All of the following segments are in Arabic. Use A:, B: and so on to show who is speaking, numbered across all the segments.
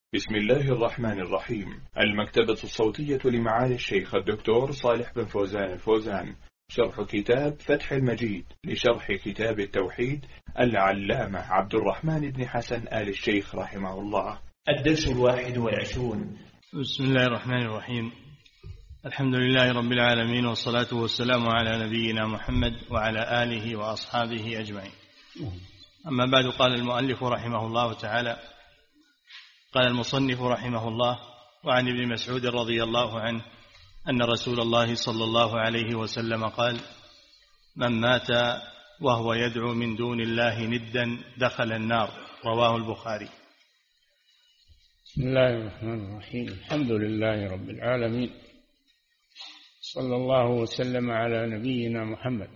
A: بسم الله الرحمن الرحيم. المكتبة الصوتية لمعالي الشيخ الدكتور صالح بن فوزان الفوزان، شرح كتاب فتح المجيد لشرح كتاب التوحيد العلامة عبد الرحمن بن حسن آل الشيخ رحمه الله. الدرس 21.
B: بسم الله الرحمن الرحيم. الحمد لله رب العالمين، والصلاة والسلام على نبينا محمد وعلى آله وأصحابه أجمعين. أما بعد، قال المؤلف رحمه الله تعالى: قال المصنف رحمه الله: وعن ابن مسعود رضي الله عنه أن رسول الله صلى الله عليه وسلم قال: من مات وهو يدعو من دون الله ندا دخل النار. رواه البخاري.
C: بسم الله الرحمن الرحيم. الحمد لله رب العالمين، صلى الله وسلم على نبينا محمد.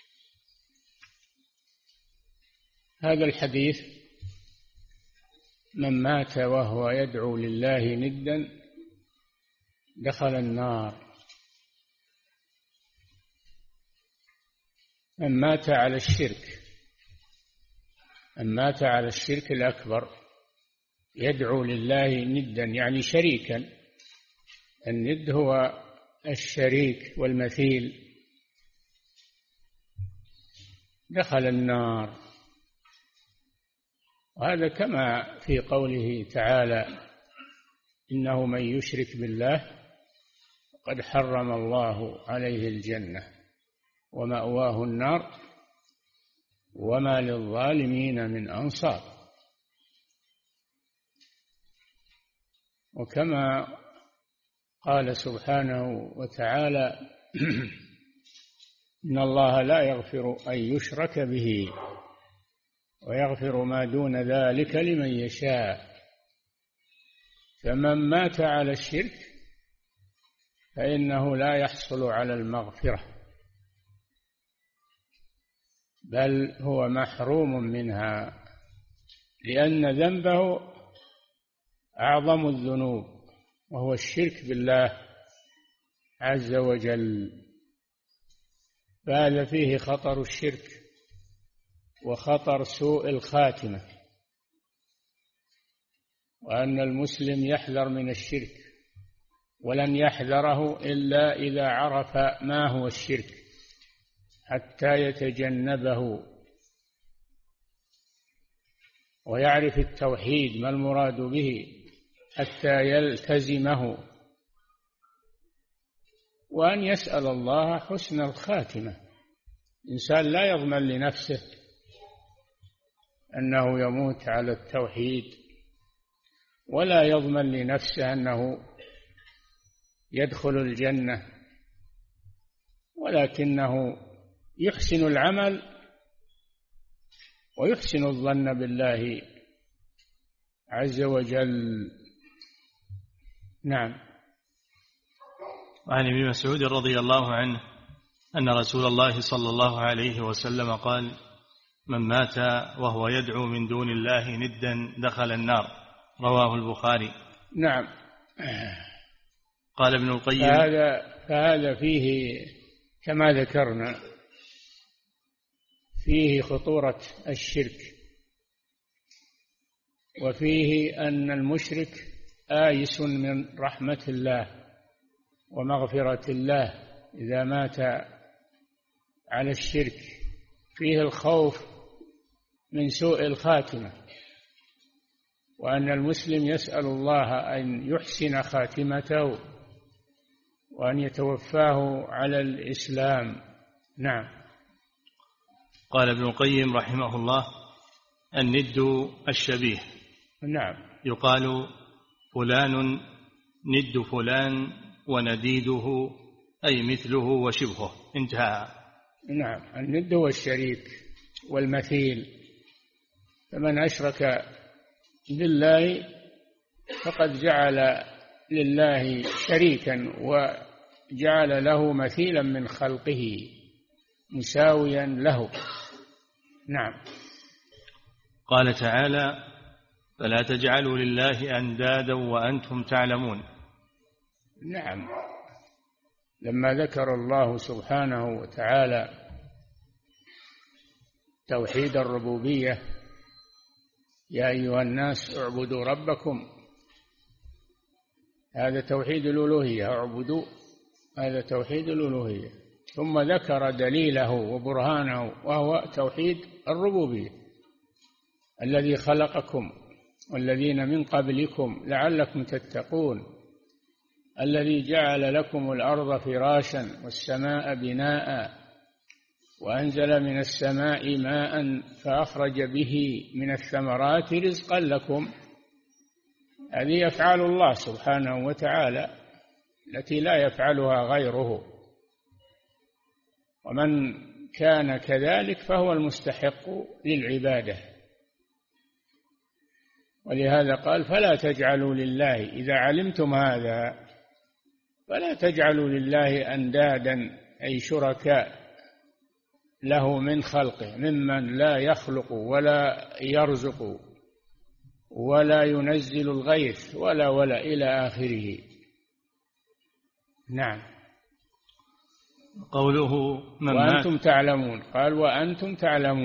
C: هذا الحديث: من مات وهو يدعو لله ندا دخل النار. من مات على الشرك، من مات على الشرك الأكبر يدعو لله ندا يعني شريكا. الند هو الشريك والمثيل. دخل النار. وهذا كما في قوله تعالى: إنه من يشرك بالله قد حرم الله عليه الجنة ومأواه النار وما للظالمين من أنصار. وكما قال سبحانه وتعالى: إن الله لا يغفر أن يشرك به ويغفر ما دون ذلك لمن يشاء. فمن مات على الشرك فإنه لا يحصل على المغفرة، بل هو محروم منها، لأن ذنبه أعظم الذنوب، وهو الشرك بالله عز وجل. فهذا فيه خطر الشرك وخطر سوء الخاتمة، وأن المسلم يحذر من الشرك، ولن يحذره إلا إذا عرف ما هو الشرك حتى يتجنبه، ويعرف التوحيد ما المراد به حتى يلتزمه، وأن يسأل الله حسن الخاتمة. الإنسان لا يضمن لنفسه أنه يموت على التوحيد، ولا يضمن لنفسه أنه يدخل الجنة، ولكنه يحسن العمل ويحسن الظن بالله عز وجل. نعم.
B: وعن ابن مسعود رضي الله عنه أن رسول الله صلى الله عليه وسلم قال: من مات وهو يدعو من دون الله ندا دخل النار. رواه البخاري.
C: نعم.
B: قال ابن القيم:
C: فهذا فيه كما ذكرنا فيه خطورة الشرك، وفيه أن المشرك آيس من رحمة الله ومغفرة الله إذا مات على الشرك. فيه الخوف من سوء الخاتمة، وأن المسلم يسأل الله أن يحسن خاتمته وأن يتوفاه على الإسلام. نعم.
B: قال ابن القيم رحمه الله: الند الشبيه.
C: نعم.
B: يقال فلان ند فلان ونديده، أي مثله وشبهه. انتهى.
C: نعم. الند هو الشريك والمثيل. فمن أشرك بالله فقد جعل لله شريكا وجعل له مثيلا من خلقه مساويا له. نعم.
B: قال تعالى: فلا تجعلوا لله أندادا وأنتم تعلمون.
C: نعم. لما ذكر الله سبحانه وتعالى توحيد الربوبية: يا أيها الناس اعبدوا ربكم هذا توحيد الألوهية، اعبدوا، هذا توحيد الألوهية. ثم ذكر دليله وبرهانه وهو توحيد الربوبية، الذي خلقكم والذين من قبلكم لعلكم تتقون، الذي جعل لكم الأرض فراشا والسماء بناء وأنزل من السماء ماء فأخرج به من الثمرات رزقا لكم. هذه أفعال الله سبحانه وتعالى التي لا يفعلها غيره، ومن كان كذلك فهو المستحق للعبادة. ولهذا قال فلا تجعلوا لله، إذا علمتم هذا فلا تجعلوا لله أندادا أي شركاء له من خلقه ممن لا يخلق ولا يرزق ولا ينزل الغيث ولا إلى آخره. نعم.
B: قوله
C: وأنتم تعلمون، قال وأنتم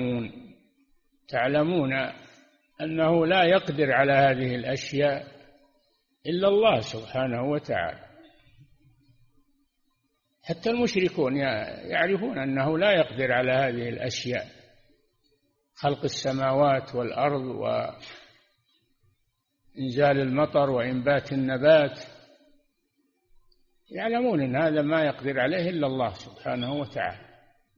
C: تعلمون أنه لا يقدر على هذه الأشياء إلا الله سبحانه وتعالى. حتى المشركون يعرفون أنه لا يقدر على هذه الأشياء، خلق السماوات والأرض وإنزال المطر وإنبات النبات، يعلمون أن هذا ما يقدر عليه إلا الله سبحانه وتعالى.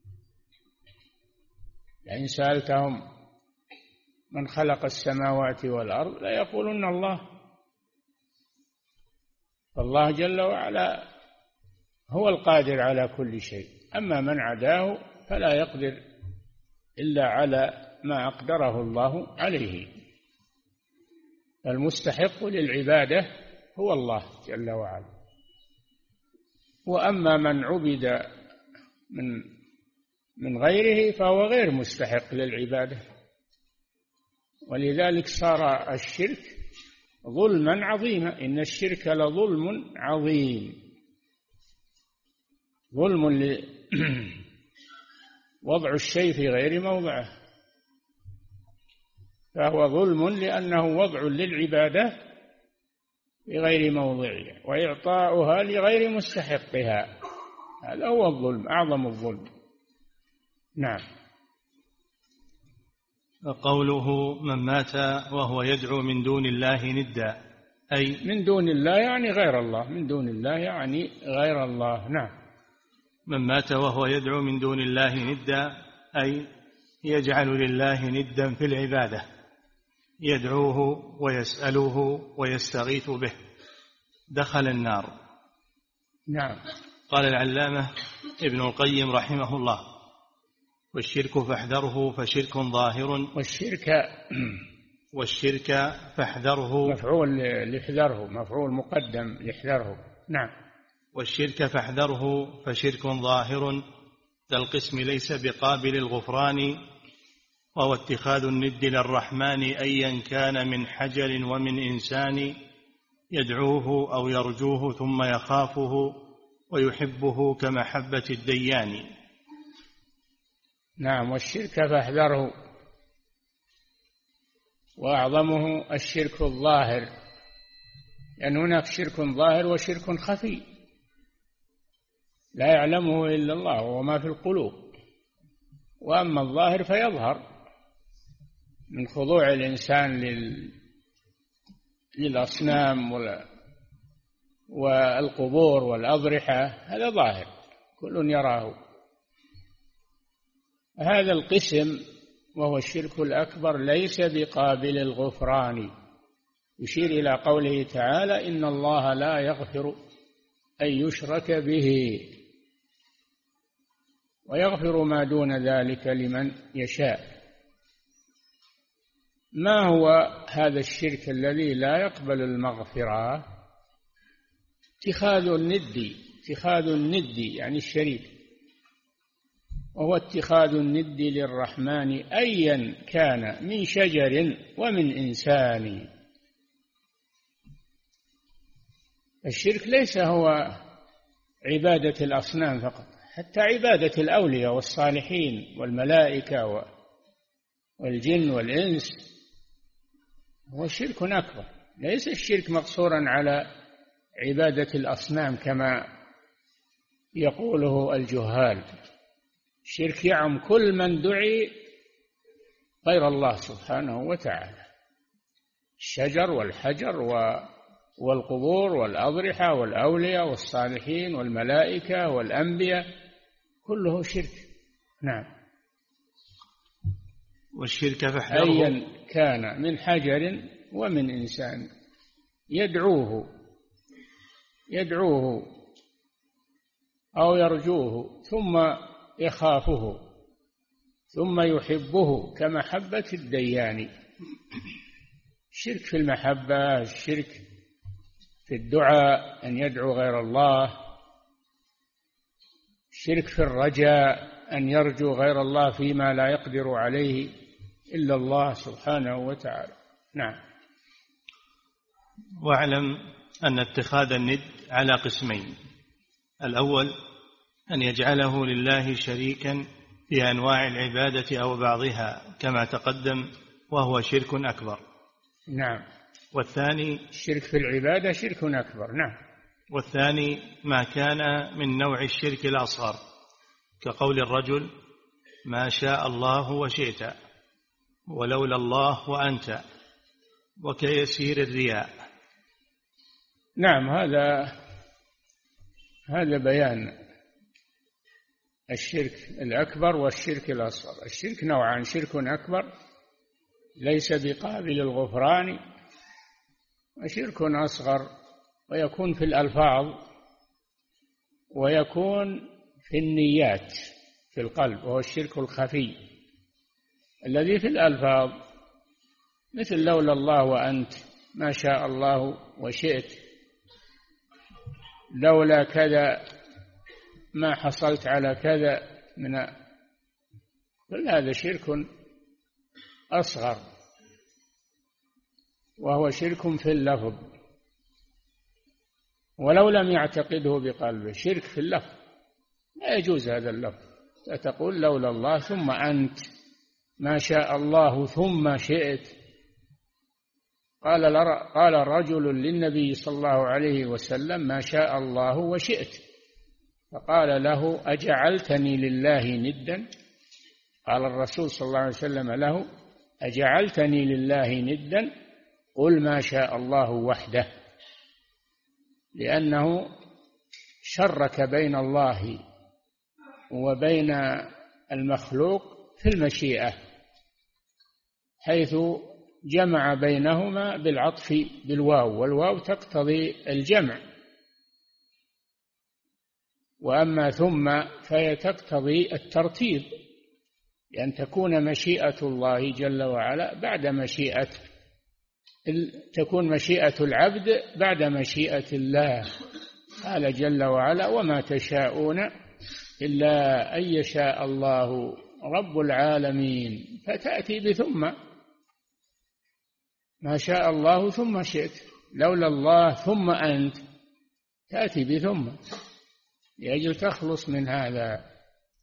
C: لئن سألتهم من خلق السماوات والأرض لا يقولون الله. فالله جل وعلا هو القادر على كل شيء، أما من عداه فلا يقدر إلا على ما أقدره الله عليه. المستحق للعبادة هو الله جل وعلا. وأما من عبد من غيره فهو غير مستحق للعبادة. ولذلك صار الشرك ظلما عظيما، إن الشرك لظلم عظيم، ظلم وضع الشيء في غير موضعه، فهو ظلم لأنه وضع للعبادة في غير موضعها وإعطاؤها لغير مستحقها، هذا هو الظلم، أعظم الظلم. نعم.
B: قوله من مات وهو يدعو من دون الله ندا، أي
C: من دون الله يعني غير الله، من دون الله يعني غير الله. نعم.
B: من مات وهو يدعو من دون الله ندا أي يجعل لله ندا في العبادة، يدعوه ويسأله ويستغيث به، دخل النار.
C: نعم.
B: قال العلامة ابن القيم رحمه الله: والشرك فاحذره فشرك ظاهر. والشرك فاحذره،
C: مفعول لحذره، مفعول مقدم لحذره. نعم.
B: والشرك فاحذره فشرك ظاهر، ذا القسم ليس بقابل الغفران، وهو اتخاذ الند للرحمن أيا كان من حجر ومن إنسان، يدعوه أو يرجوه ثم يخافه ويحبه كمحبة الديان.
C: نعم. والشرك فاحذره، وأعظمه الشرك الظاهر، لأن هناك شرك ظاهر وشرك خفي لا يعلمه إلا الله وما في القلوب. وأما الظاهر فيظهر من خضوع الإنسان للأصنام والقبور والأضرحة، هذا ظاهر كل يراه. هذا القسم وهو الشرك الأكبر ليس بقابل الغفران، يشير إلى قوله تعالى: إن الله لا يغفر أن يشرك به ويغفر ما دون ذلك لمن يشاء. ما هو هذا الشرك الذي لا يقبل المغفرة؟ اتخاذ الند يعني الشريك، وهو اتخاذ الند للرحمن أيا كان من شجر ومن إنسان. الشرك ليس هو عبادة الأصنام فقط، حتى عبادة الأولياء والصالحين والملائكة والجن والإنس هو شرك أكبر. ليس الشرك مقصورا على عبادة الأصنام كما يقوله الجهال. الشرك يعم كل من دعي غير الله سبحانه وتعالى، الشجر والحجر والقبور والأضرحة والأولياء والصالحين والملائكة والأنبياء، كله شرك. نعم.
B: والشرك فاحذره
C: أيا كان من حجر ومن إنسان يدعوه أو يرجوه ثم يخافه ثم يحبه كمحبة الديان. الشرك في المحبة، الشرك في الدعاء أن يدعو غير الله، الشرك في الرجاء أن يرجو غير الله فيما لا يقدر عليه إلا الله سبحانه وتعالى. نعم.
B: واعلم أن اتخاذ الند على قسمين: الأول أن يجعله لله شريكا في أنواع العبادة أو بعضها كما تقدم، وهو شرك أكبر.
C: نعم.
B: والثاني
C: الشرك في العبادة شرك أكبر. نعم.
B: والثاني ما كان من نوع الشرك الأصغر، كقول الرجل ما شاء الله وشئت ولولا الله وأنت، وكيسير الرياء.
C: نعم. هذا بيان الشرك الأكبر والشرك الأصغر. الشرك نوعان: شرك أكبر ليس بقابل الغفران، وشرك أصغر ويكون في الألفاظ ويكون في النيات في القلب، وهو الشرك الخفي الذي في الألفاظ، مثل لولا الله وأنت، ما شاء الله وشئت، لولا كذا ما حصلت على كذا، من كل هذا شرك أصغر، وهو شرك في اللفظ ولو لم يعتقده بقلبه. شرك في اللفظ لا يجوز هذا اللفظ، تقول لولا الله ثم أنت، ما شاء الله ثم شئت. قال رجل للنبي صلى الله عليه وسلم ما شاء الله وشئت، فقال له أجعلتني لله ندا؟ قال الرسول صلى الله عليه وسلم له أجعلتني لله ندا؟ قل ما شاء الله وحده، لأنه شرك بين الله وبين المخلوق في المشيئة، حيث جمع بينهما بالعطف بالواو، والواو تقتضي الجمع، وأما ثم فهي تقتضي الترتيب، لأن تكون مشيئة الله جل وعلا بعد تكون مشيئة العبد بعد مشيئة الله. قال جل وعلا وما تشاءون إلا أن يشاء الله رب العالمين، فتأتي بثم، ما شاء الله ثم شئت، لولا الله ثم أنت، تأتي بثم لأجل تخلص من هذا.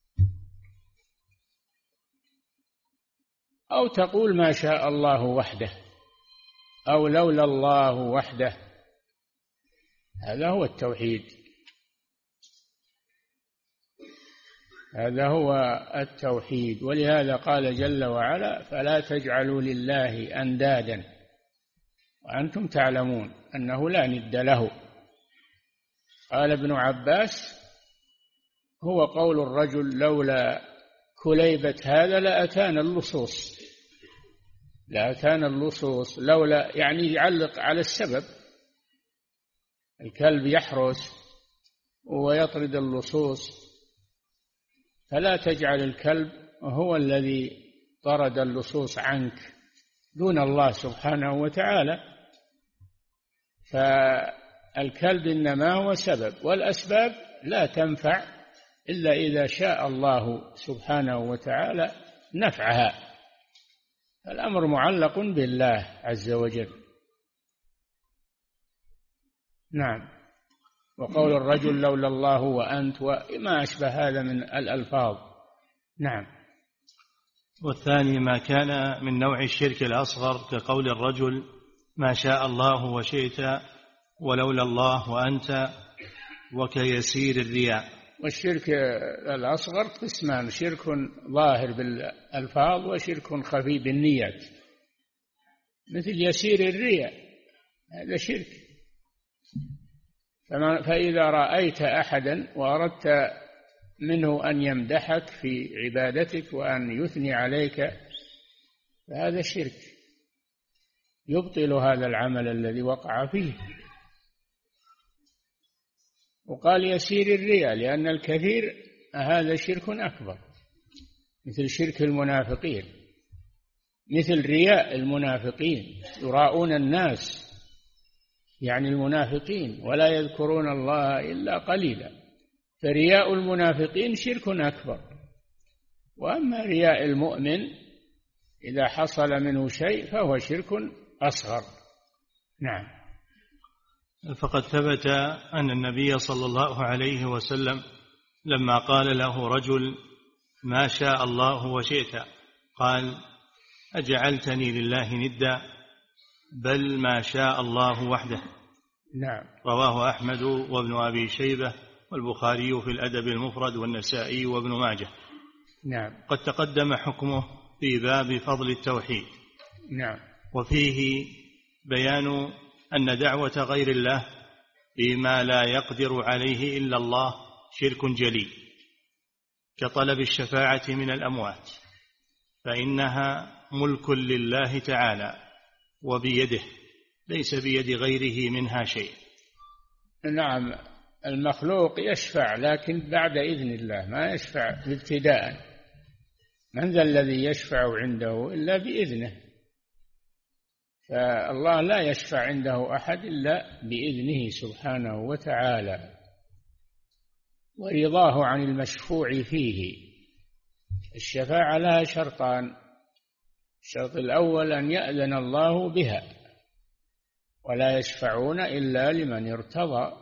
C: أو تقول ما شاء الله وحده أو لولا الله وحده، هذا هو التوحيد، هذا هو التوحيد. ولهذا قال جل وعلا فلا تجعلوا لله أندادا وأنتم تعلمون أنه لا ند له. قال ابن عباس هو قول الرجل لولا كليبة هذا لأتانا اللصوص، لأتانا اللصوص، لولا يعني يعلق على السبب، الكلب يحرس ويطرد اللصوص، فلا تجعل الكلب هو الذي طرد اللصوص عنك دون الله سبحانه وتعالى، فالكلب إنما هو سبب، والأسباب لا تنفع إلا إذا شاء الله سبحانه وتعالى نفعها، الأمر معلق بالله عز وجل. نعم. وقول الرجل لولا الله وأنت وما أشبه هذا من الألفاظ. نعم.
B: والثاني ما كان من نوع الشرك الأصغر، كقول الرجل ما شاء الله وشئت ولولا الله وأنت وكيسير الرياء.
C: والشرك الأصغر قسمان: شرك ظاهر بالألفاظ وشرك خفي بالنيات، مثل يسير الرياء، هذا شرك. فإذا رأيت أحدا وأردت منه أن يمدحك في عبادتك وأن يثني عليك فهذا شرك يبطل هذا العمل الذي وقع فيه. وقال يسير الرياء لأن الكثير هذا شرك أكبر، مثل شرك المنافقين، مثل رياء المنافقين، يراءون الناس يعني المنافقين ولا يذكرون الله إلا قليلا، فرياء المنافقين شرك أكبر. وأما رياء المؤمن إذا حصل منه شيء فهو شرك أصغر. نعم.
B: فقد ثبت أن النبي صلى الله عليه وسلم لما قال له رجل: ما شاء الله وشئت، قال: أجعلتني لله ندا؟ بل ما شاء الله وحده.
C: نعم.
B: رواه أحمد وابن أبي شيبة والبخاري في الأدب المفرد والنسائي وابن ماجه.
C: نعم.
B: قد تقدم حكمه في باب فضل التوحيد.
C: نعم.
B: وفيه بيان أن دعوة غير الله فيما لا يقدر عليه إلا الله شرك جلي، كطلب الشفاعة من الأموات، فإنها ملك لله تعالى وبيده، ليس بيد غيره منها شيء.
C: نعم. المخلوق يشفع لكن بعد إذن الله، ما يشفع ابتداء. من ذا الذي يشفع عنده إلا بإذنه؟ فالله لا يشفع عنده أحد إلا بإذنه سبحانه وتعالى، ورضاه عن المشفوع فيه. الشفاعة لها شرطان: الشرط الأول أن يأذن الله بها، ولا يشفعون إلا لمن ارتضى.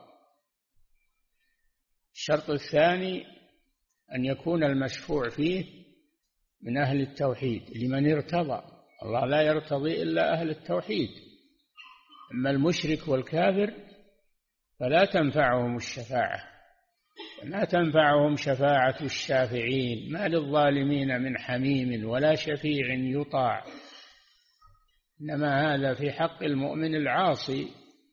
C: الشرط الثاني أن يكون المشفوع فيه من أهل التوحيد لمن ارتضى. الله لا يرتضي إلا أهل التوحيد، أما المشرك والكافر فلا تنفعهم الشفاعة، ما تنفعهم شفاعة الشافعين، ما للظالمين من حميم ولا شفيع يطاع. إنما هذا في حق المؤمن العاصي،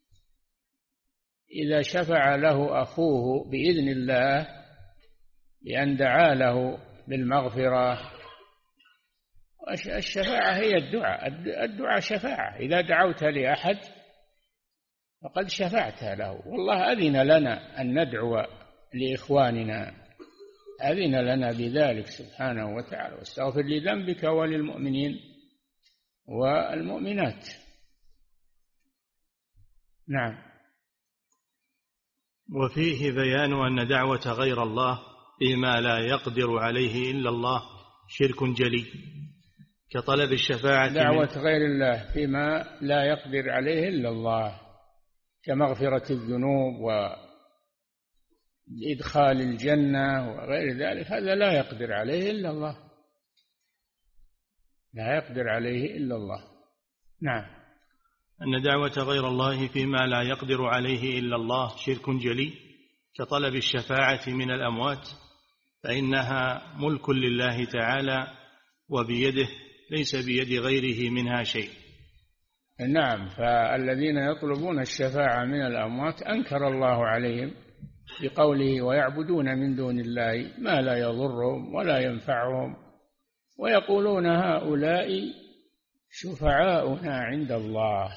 C: إذا شفع له أخوه بإذن الله بأن دعا له بالمغفرة. الشفاعة هي الدعاء، الدعاء شفاعة، إذا دعوت لأحد فقد شفعت له. والله أذن لنا أن ندعو لإخواننا، أذن لنا بذلك سبحانه وتعالى: واستغفر لذنبك وللمؤمنين والمؤمنات. نعم.
B: وفيه بيان أن دعوة غير الله فيما لا يقدر عليه إلا الله شرك جلي، كطلب الشفاعة
C: دعوة غير الله فيما لا يقدر عليه إلا الله، كمغفرة الذنوب وإدخال الجنة وغير ذلك، هذا لا يقدر عليه إلا الله، لا يقدر عليه إلا الله. نعم.
B: أن دعوة غير الله فيما لا يقدر عليه إلا الله شرك جلي، كطلب الشفاعة من الأموات، فإنها ملك لله تعالى وبيده، ليس بيد غيره منها شيء.
C: نعم. فالذين يطلبون الشفاعة من الأموات أنكر الله عليهم بقوله: ويعبدون من دون الله ما لا يضرهم ولا ينفعهم ويقولون هؤلاء شفعاؤنا عند الله.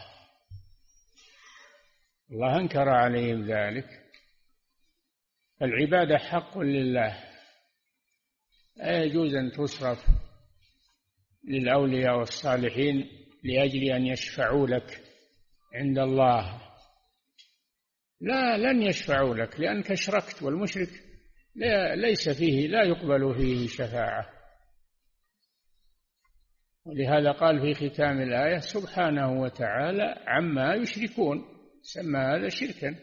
C: الله أنكر عليهم ذلك. العبادة حق لله، لا يجوز أن تصرف للأولياء والصالحين لأجل أن يشفعوا لك عند الله. لا، لن يشفعوا لك لأنك أشركت، والمشرك ليس فيه، لا يقبل فيه شفاعة. ولهذا قال في ختام الآية: سبحانه وتعالى عما يشركون، سمى هذا شركا.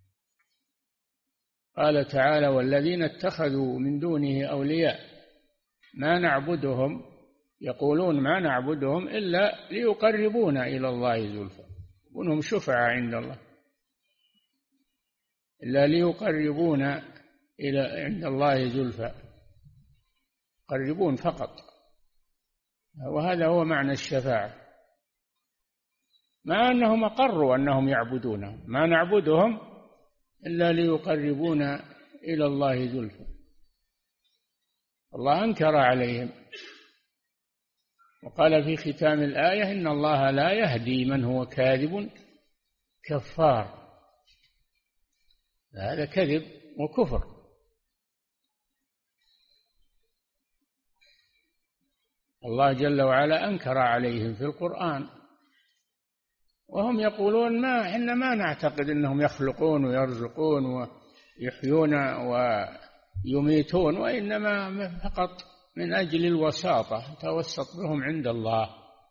C: قال تعالى: والذين اتخذوا من دونه أولياء ما نعبدهم، يقولون ما نعبدهم إلا ليقربونا إلى الله زلفى، وهم شفعاء عند الله. إلا ليقربونا إلى عند الله زلفى، يقربون فقط، وهذا هو معنى الشفاعة، مع أنهم أقروا أنهم يعبدونهم، ما نعبدهم إلا ليقربونا إلى الله زلفى. الله أنكر عليهم وقال في ختام الآية إن الله لا يهدي من هو كاذب كفار. هذا كذب وكفر. الله جل وعلا أنكر عليهم في القرآن، وهم يقولون إحنا ما نعتقد أنهم يخلقون ويرزقون ويحيون ويميتون، وإنما فقط من أجل الوساطة توسط بهم عند الله،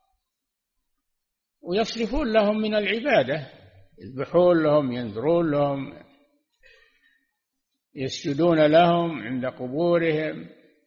C: ويصرفون لهم من العبادة، يذبحون لهم، ينذرون لهم، يسجدون لهم عند قبورهم،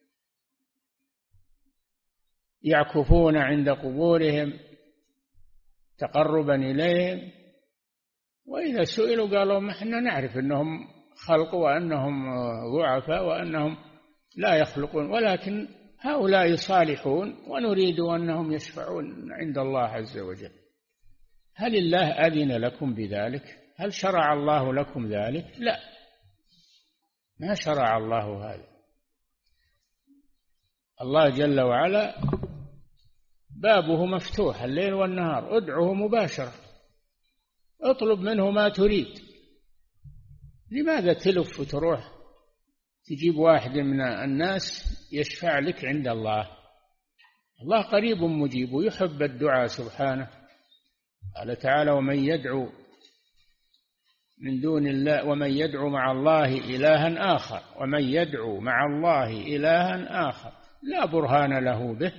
C: يعكفون عند قبورهم تقربا إليهم، وإذا سئلوا قالوا ما احنا نعرف أنهم خلق وأنهم ضعفاء وأنهم لا يخلقون، ولكن هؤلاء صالحون ونريد أنهم يشفعون عند الله عز وجل. هل الله أذن لكم بذلك؟ هل شرع الله لكم ذلك؟ لا، ما شرع الله هذا. الله جل وعلا بابه مفتوح الليل والنهار، ادعه مباشرة، اطلب منه ما تريد. لماذا تلف وتروح تجيب واحد من الناس يشفع لك عند الله؟ الله قريب مجيب ويحب الدعاء سبحانه. قال تعالى ومن يدعو من دون الله ومن يدعو مع الله إلها آخر، ومن يدعو مع الله إلها آخر لا برهان له به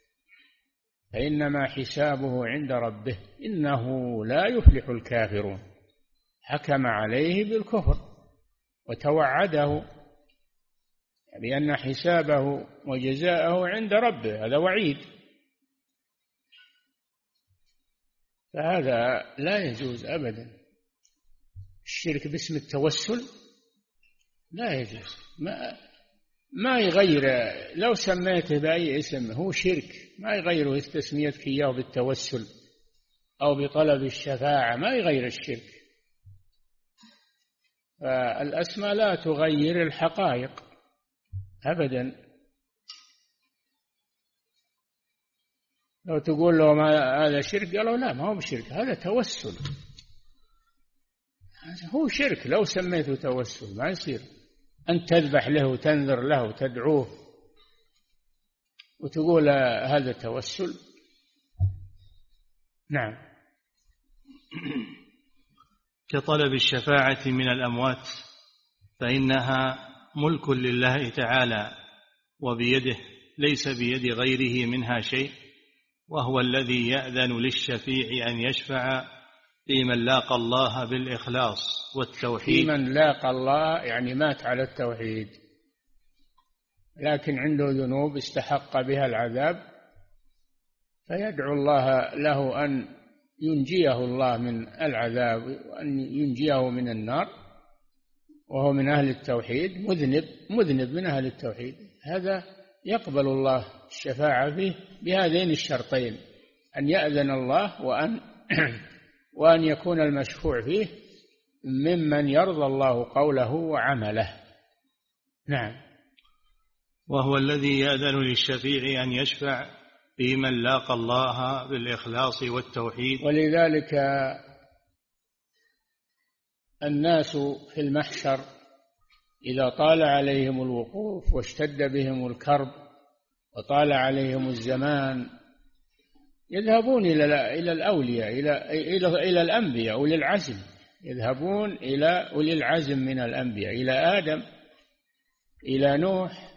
C: فإنما حسابه عند ربه إنه لا يفلح الكافرون. حكم عليه بالكفر وتوعده بأن حسابه وجزاءه عند ربه، هذا وعيد، فهذا لا يجوز أبدا. الشرك باسم التوسل لا يجوز، ما يغير، لو سميته بأي اسم هو شرك، ما يغيره تسميتك إياه بالتوسل أو بطلب الشفاعة، ما يغير الشرك. فالأسماء لا تغير الحقائق أبدا. لو تقول لهم هذا شرك قالوا لا، ما هو بشرك، هذا توسل، هو شرك. لو سميته توسل ما يصير أن تذبح له وتنذر له وتدعوه وتقول هذا توسل. نعم.
B: كطلب الشفاعة من الأموات، فإنها ملك لله تعالى وبيده، ليس بيد غيره منها شيء، وهو الذي يأذن للشفيع أن يشفع في من لاقى الله بالإخلاص والتوحيد.
C: في من لاقى الله يعني مات على التوحيد لكن عنده ذنوب استحق بها العذاب، فيدعو الله له أن ينجيه الله من العذاب وأن ينجيه من النار، وهو من أهل التوحيد، مذنب من أهل التوحيد، هذا يقبل الله الشفاعة فيه بهذين الشرطين: أن يأذن الله وأن يكون المشفوع فيه ممن يرضى الله قوله وعمله. نعم.
B: وهو الذي يأذن للشفيع أن يشفع في من لاقى الله بالإخلاص والتوحيد.
C: ولذلك الناس في المحشر إذا طال عليهم الوقوف واشتد بهم الكرب وطال عليهم الزمان يذهبون إلى الأولياء، إلى الأنبياء أولي العزم، يذهبون إلى أولي العزم من الأنبياء، إلى آدم، إلى نوح،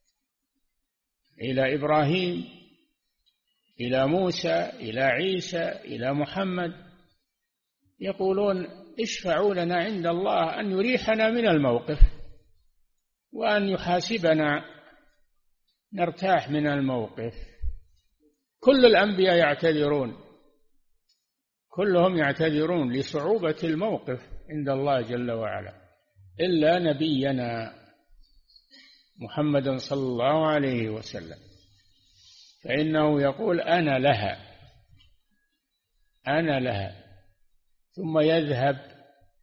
C: إلى إبراهيم، إلى موسى، إلى عيسى، إلى محمد، يقولون اشفعوا لنا عند الله أن يريحنا من الموقف وأن يحاسبنا نرتاح من الموقف. كل الأنبياء يعتذرون، كلهم يعتذرون لصعوبة الموقف عند الله جل وعلا، إلا نبينا محمدا صلى الله عليه وسلم، فإنه يقول أنا لها، ثم يذهب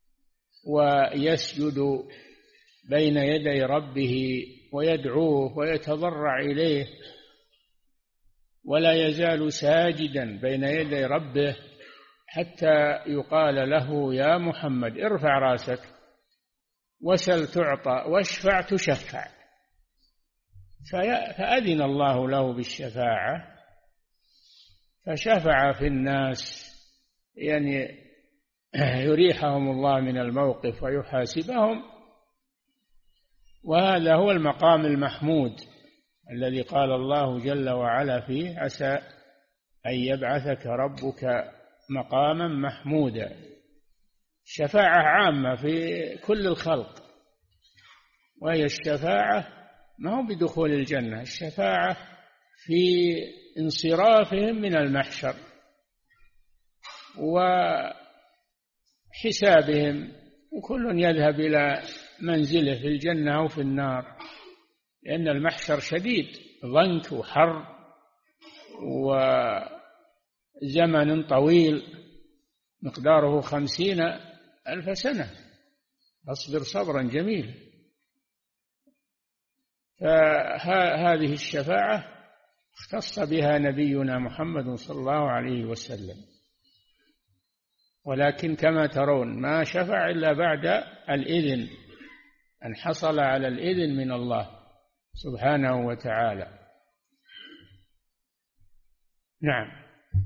C: ويسجد بين يدي ربه ويدعوه ويتضرع إليه، ولا يزال ساجدا بين يدي ربه حتى يقال له يا محمد ارفع راسك وسل تعطى واشفع تشفع. فأذن الله له بالشفاعة، فشفع في الناس، يعني يريحهم الله من الموقف ويحاسبهم. وهذا هو المقام المحمود الذي قال الله جل وعلا فيه عسى أن يبعثك ربك مقاما محمودا. الشفاعة عامة في كل الخلق، وهي الشفاعة ما هو بدخول الجنة، الشفاعة في انصرافهم من المحشر وحسابهم، وكل يذهب إلى منزله في الجنة أو في النار، لأن المحشر شديد، ضنك وحر وزمن طويل مقداره 50,000 سنة، فاصبر صبرا جميلا. فهذه الشفاعة اختص بها نبينا محمد صلى الله عليه وسلم، ولكن كما ترون ما شفع إلا بعد الإذن، أن حصل على الإذن من الله سبحانه وتعالى. نعم.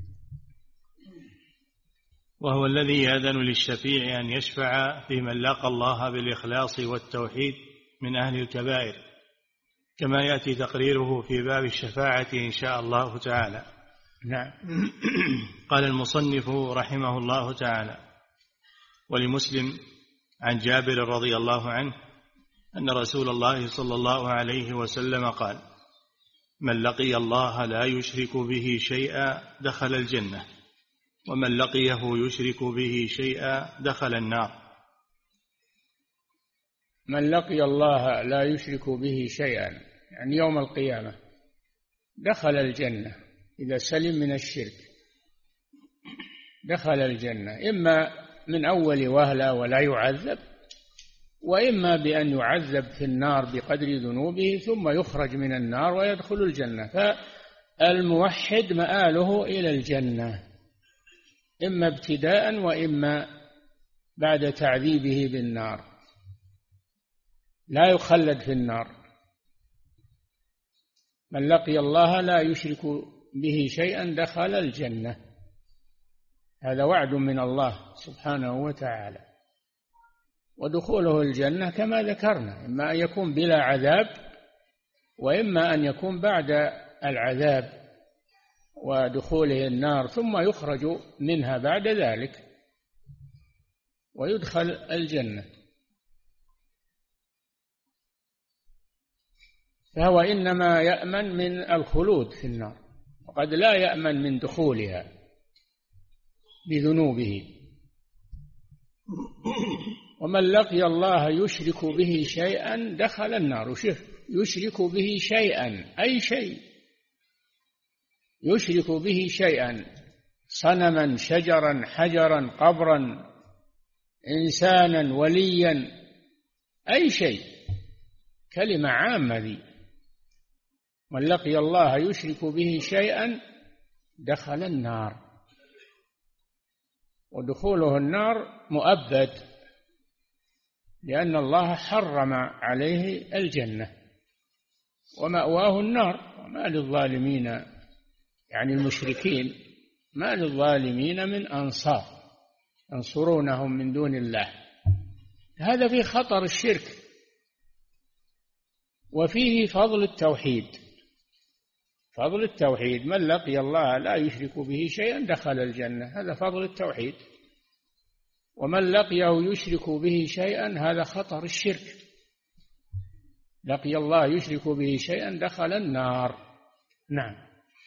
B: وهو الذي يأذن للشفيع أن يشفع في من لاقى الله بالإخلاص والتوحيد من أهل الكبائر، كما يأتي تقريره في باب الشفاعة إن شاء الله تعالى.
C: نعم.
B: قال المصنف رحمه الله تعالى: ولمسلم عن جابر رضي الله عنه أن رسول الله صلى الله عليه وسلم قال: من لقي الله لا يشرك به شيئا دخل الجنة، ومن لقيه يشرك به شيئا دخل النار.
C: من لقي الله لا يشرك به شيئا يعني يوم القيامة دخل الجنة، إذا سلم من الشرك دخل الجنة، إما من أول وهلة ولا يعذب، وإما بأن يعذب في النار بقدر ذنوبه ثم يخرج من النار ويدخل الجنة. فالموحد مآله إلى الجنة، إما ابتداء وإما بعد تعذيبه بالنار، لا يخلد في النار. من لقي الله لا يشرك به شيئا دخل الجنة، هذا وعد من الله سبحانه وتعالى. ودخوله الجنة كما ذكرنا إما أن يكون بلا عذاب، وإما أن يكون بعد العذاب ودخوله النار ثم يخرج منها بعد ذلك ويدخل الجنة. فهو إنما يأمن من الخلود في النار، وقد لا يأمن من دخولها بذنوبه. ومن لقي الله يشرك به شيئا دخل النار. يشرك به شيئا أي شيء، يشرك به شيئا، صنما شجرا حجرا قبرا إنسانا وليا، أي شيء، كلمة عامة ذي. من لقي الله يشرك به شيئا دخل النار، ودخوله النار مؤبد، لأن الله حرم عليه الجنة ومأواه النار. وما للظالمين يعني المشركين ما للظالمين من أنصار ينصرونهم من دون الله. هذا في خطر الشرك، وفيه فضل التوحيد. فضل التوحيد، من لقي الله لا يشرك به شيئا دخل الجنة، هذا فضل التوحيد. ومن لقيه يشرك به شيئا هذا خطر الشرك، لقي الله يشرك به شيئا دخل النار. نعم.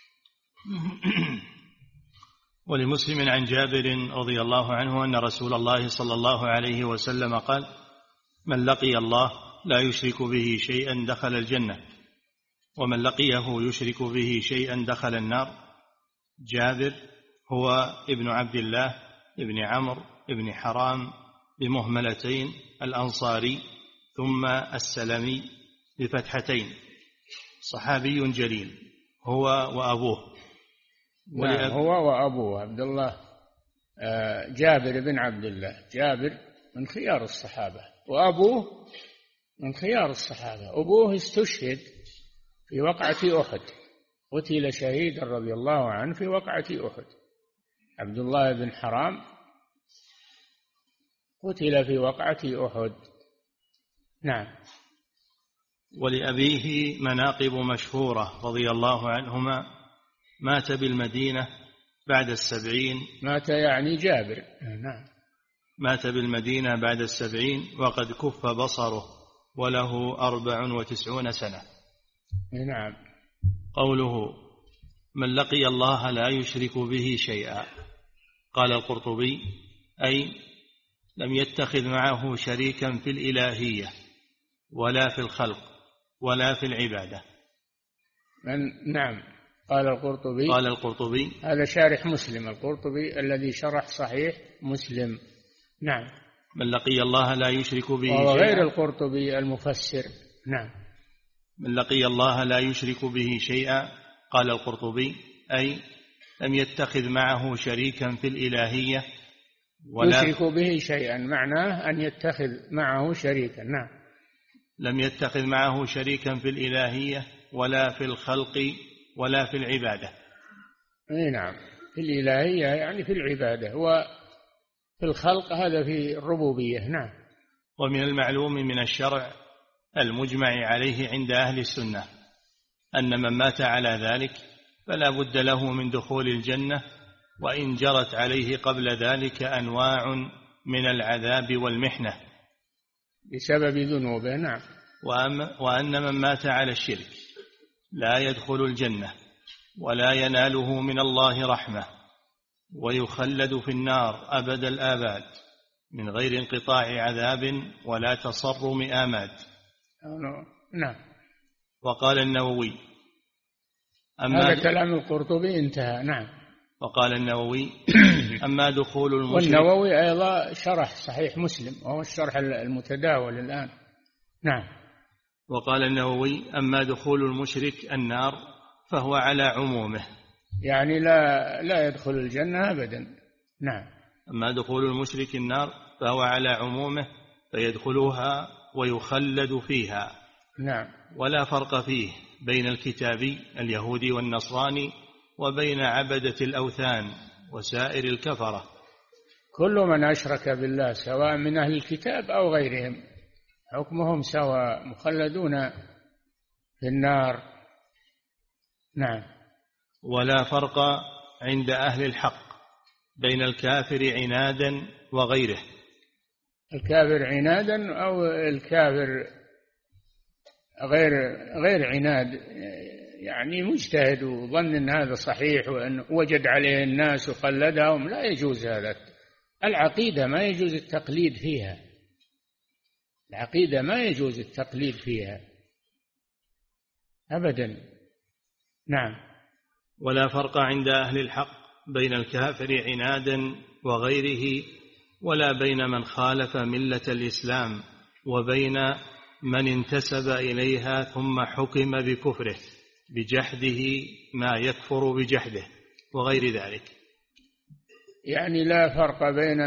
B: ولمسلم عن جابر رضي الله عنه أن رسول الله صلى الله عليه وسلم قال: من لقي الله لا يشرك به شيئا دخل الجنة، ومن لقيه يشرك به شيئا دخل النار. جابر هو ابن عبد الله ابن عمرو ابن حرام بمهملتين الأنصاري ثم السلمي بفتحتين، صحابي جليل هو وأبوه.
C: نعم هو وأبوه عبد الله جابر بن عبد الله. جابر من خيار الصحابة وأبوه من خيار الصحابة. أبوه استشهد في وقعة أحد، قتل شهيدا رضي الله عنه في وقعة أحد. عبد الله بن حرام قتل في وقعة أحد. نعم.
B: ولأبيه مناقب مشهورة رضي الله عنهما. مات بالمدينة بعد 70.
C: مات يعني جابر. نعم.
B: مات بالمدينة بعد 70 وقد كف بصره وله 94 سنة.
C: نعم.
B: قوله من لقي الله لا يشرك به شيئا، قال القرطبي أي لم يتخذ معه شريكا في الإلهية ولا في الخلق ولا في العبادة.
C: نعم. قال القرطبي هذا شارح مسلم، القرطبي الذي شرح صحيح مسلم. نعم.
B: من لقي الله لا يشرك به شيئا،
C: وغير القرطبي المفسر. نعم.
B: من لقي الله لا يشرك به شيئا، قال القرطبي أي لم يتخذ معه شريكا في الإلهية ولا
C: يشرك به شيئا، معناه أن يتخذ معه شريكا. نعم.
B: لم يتخذ معه شريكا في الإلهية ولا في الخلق ولا في العبادة.
C: نعم. في الإلهية يعني في العبادة، وفي الخلق هذا في الربوبية. نعم.
B: ومن المعلوم من الشرع المجمع عليه عند أهل السنة أن من مات على ذلك فلا بد له من دخول الجنة، وإن جرت عليه قبل ذلك أنواع من العذاب والمحنة
C: بسبب ذنوبه. نعم.
B: وأن من مات على الشرك لا يدخل الجنة ولا يناله من الله رحمة، ويخلد في النار أبد الآباد من غير انقطاع عذاب ولا تصرم آماد.
C: نعم.
B: وقال النووي
C: هذا كلام القرطبي انتهى. نعم.
B: وقال النووي أما دخول المشرك.
C: والنووي أيضا شرح صحيح مسلم وهو الشرح المتداول الآن. نعم.
B: وقال النووي أما دخول المشرك النار فهو على عمومه،
C: يعني لا يدخل الجنة أبدا. نعم.
B: أما دخول المشرك النار فهو على عمومه فيدخلها ويخلد فيها.
C: نعم.
B: ولا فرق فيه بين الكتابي اليهودي والنصراني وبين عبدة الأوثان وسائر الكفرة.
C: كل من أشرك بالله سواء من أهل الكتاب أو غيرهم حكمهم سواء، مخلدون في النار. نعم.
B: ولا فرق عند أهل الحق بين الكافر عنادا وغيره.
C: الكافر عنادا أو الكافر غير عناد، يعني مجتهد وظن أن هذا صحيح وأن وجد عليه الناس وقلدهم، لا يجوز هذا. العقيدة ما يجوز التقليد فيها، العقيدة ما يجوز التقليد فيها أبدا. نعم.
B: ولا فرق عند أهل الحق بين الكافر عنادا وغيره، ولا بين من خالف ملة الإسلام وبين من انتسب إليها ثم حكم بكفره بجحده ما يكفر بجحده وغير ذلك.
C: يعني لا فرق بين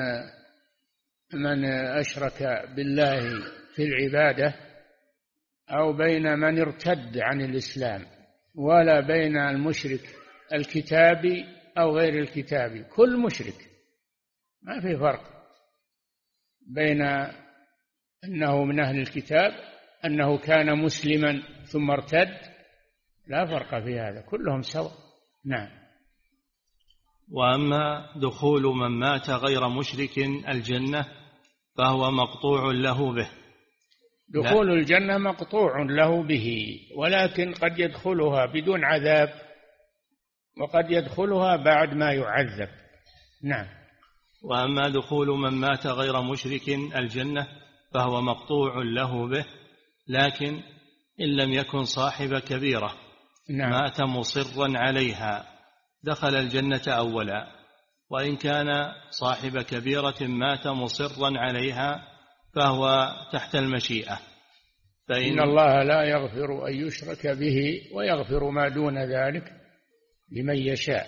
C: من أشرك بالله في العبادة أو بين من ارتد عن الإسلام، ولا بين المشرك الكتابي أو غير الكتابي. كل مشرك، ما في فرق بين أنه من أهل الكتاب أنه كان مسلما ثم ارتد، لا فرق في هذا، كلهم سواء. نعم.
B: وأما دخول من مات غير مشرك الجنة فهو مقطوع له به.
C: دخول الجنة مقطوع له به، ولكن قد يدخلها بدون عذاب وقد يدخلها بعد ما يعذب. نعم.
B: وأما دخول من مات غير مشرك الجنة فهو مقطوع له به، لكن إن لم يكن صاحب كبيرة مات مصرا عليها دخل الجنة أولا، وإن كان صاحب كبيرة مات مصرا عليها فهو تحت المشيئة.
C: إن الله لا يغفر أن يشرك به ويغفر ما دون ذلك لمن يشاء،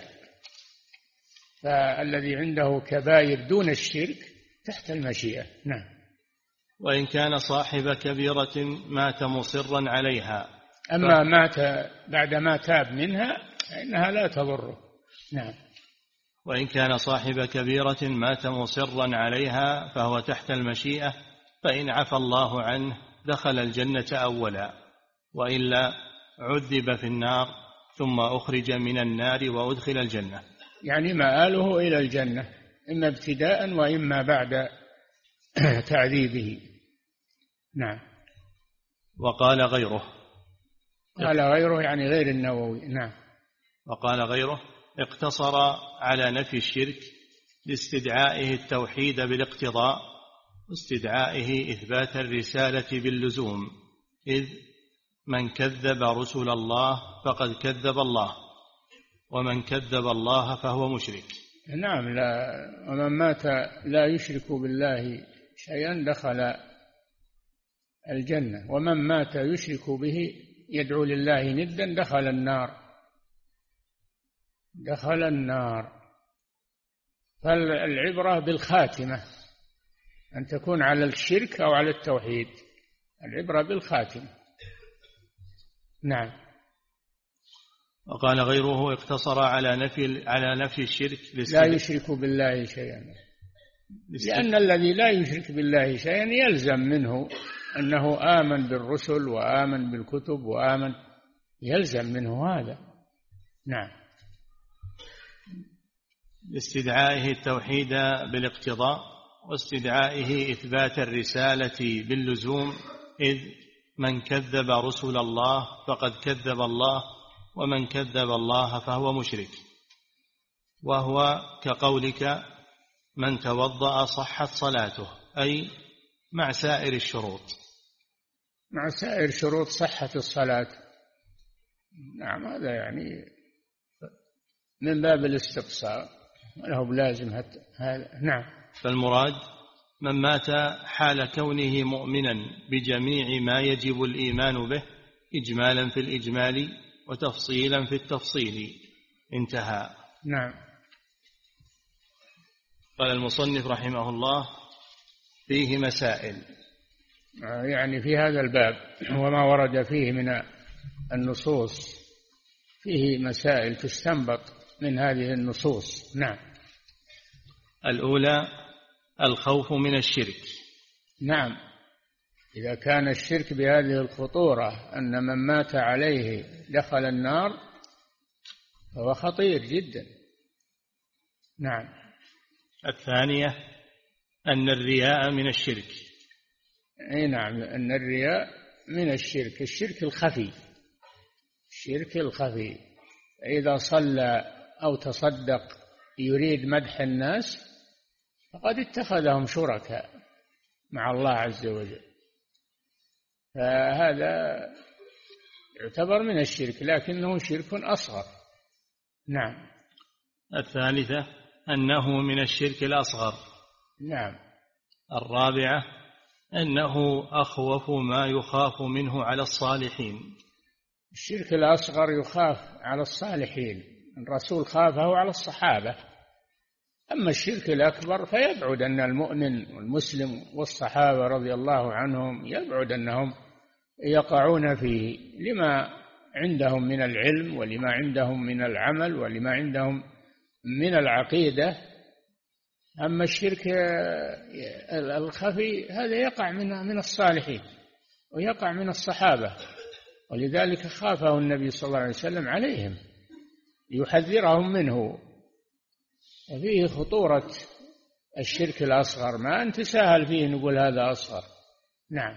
C: فالذي عنده كبائر دون الشرك تحت المشيئة. نعم.
B: وإن كان صاحب كبيرة مات مصرا عليها،
C: أما مات بعدما تاب منها فإنها لا تضره. نعم.
B: وإن كان صاحب كبيرة مات مصرا عليها فهو تحت المشيئة، فإن عفى الله عنه دخل الجنة أولا، وإلا عذب في النار ثم أخرج من النار وأدخل الجنة.
C: يعني مآله إلى الجنة إما ابتداء وإما بعد تعذيبه. نعم.
B: وقال غيره،
C: قال غيره يعني غير النووي. نعم.
B: وقال غيره اقتصر على نفي الشرك لاستدعائه التوحيد بالاقتضاء واستدعائه إثبات الرسالة باللزوم، إذ من كذب رسل الله فقد كذب الله، ومن كذب الله فهو مشرك.
C: نعم. لا، ومن مات لا يشرك بالله شيئا دخل الجنة، ومن مات يشرك به يدعو لله ندا دخل النار. دخل النار. فالعبرة بالخاتمة، أن تكون على الشرك أو على التوحيد، العبرة بالخاتمة. نعم.
B: وقال غيره اقتصر على نفي الشرك
C: لا يشرك بالله شيئا، لأن الذي لا يشرك بالله شيئا يلزم منه أنه آمن بالرسل وآمن بالكتب وآمن، يلزم منه هذا. نعم.
B: لاستدعائه التوحيد بالاقتضاء واستدعائه إثبات الرسالة باللزوم، إذ من كذب رسل الله فقد كذب الله، ومن كذب الله فهو مشرك. وهو كقولك من توضأ صحت صلاته، أي مع سائر الشروط.
C: مع سائر شروط صحة الصلاة. نعم. هذا يعني من باب الاستقصاء، وله بلازم هذا. نعم.
B: فالمراد من مات حال كونه مؤمنا بجميع ما يجب الإيمان به إجمالا في الإجمال وتفصيلا في التفصيل. انتهى.
C: نعم.
B: قال المصنف رحمه الله فيه مسائل،
C: يعني في هذا الباب وما ورد فيه من النصوص فيه مسائل تستنبط من هذه النصوص. نعم.
B: الأولى الخوف من الشرك.
C: نعم. إذا كان الشرك بهذه الخطورة أن من مات عليه دخل النار فهو خطير جدا. نعم.
B: الثانية أن الرياء من الشرك.
C: أي نعم، أن الرياء من الشرك، الشرك الخفي. الشرك الخفي إذا صلى أو تصدق يريد مدح الناس فقد اتخذهم شركاء مع الله عز وجل، فهذا يعتبر من الشرك لكنه شرك أصغر. نعم.
B: الثالثة أنه من الشرك الأصغر.
C: نعم.
B: الرابعة أنه أخوف ما يخاف منه على الصالحين.
C: الشرك الأصغر يخاف على الصالحين، الرسول خافه على الصحابة. أما الشرك الأكبر فيبعد أن المؤمن والمسلم والصحابة رضي الله عنهم يبعد أنهم يقعون فيه لما عندهم من العلم ولما عندهم من العمل ولما عندهم من العقيدة. أما الشرك الخفي هذا يقع من الصالحين ويقع من الصحابة، ولذلك خافه النبي صلى الله عليه وسلم عليهم يحذرهم منه. وفيه خطورة الشرك الأصغر، ما أنت سهل فيه نقول هذا أصغر. نعم.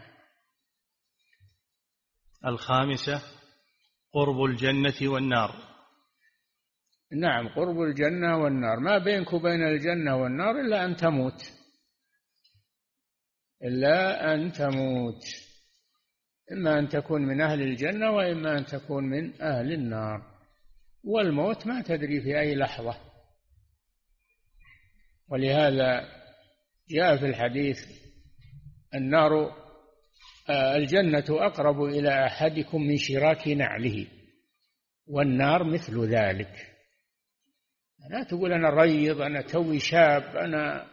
B: الخامسة قرب الجنة والنار.
C: نعم. قرب الجنة والنار، ما بينك وبين الجنة والنار إلا أن تموت، إلا أن تموت، إما أن تكون من أهل الجنة وإما أن تكون من أهل النار، والموت ما تدري في أي لحظة. ولهذا جاء في الحديث الجنة أقرب إلى أحدكم من شراك نعله، والنار مثل ذلك. لا تقول أنا ريض، أنا توي شاب، أنا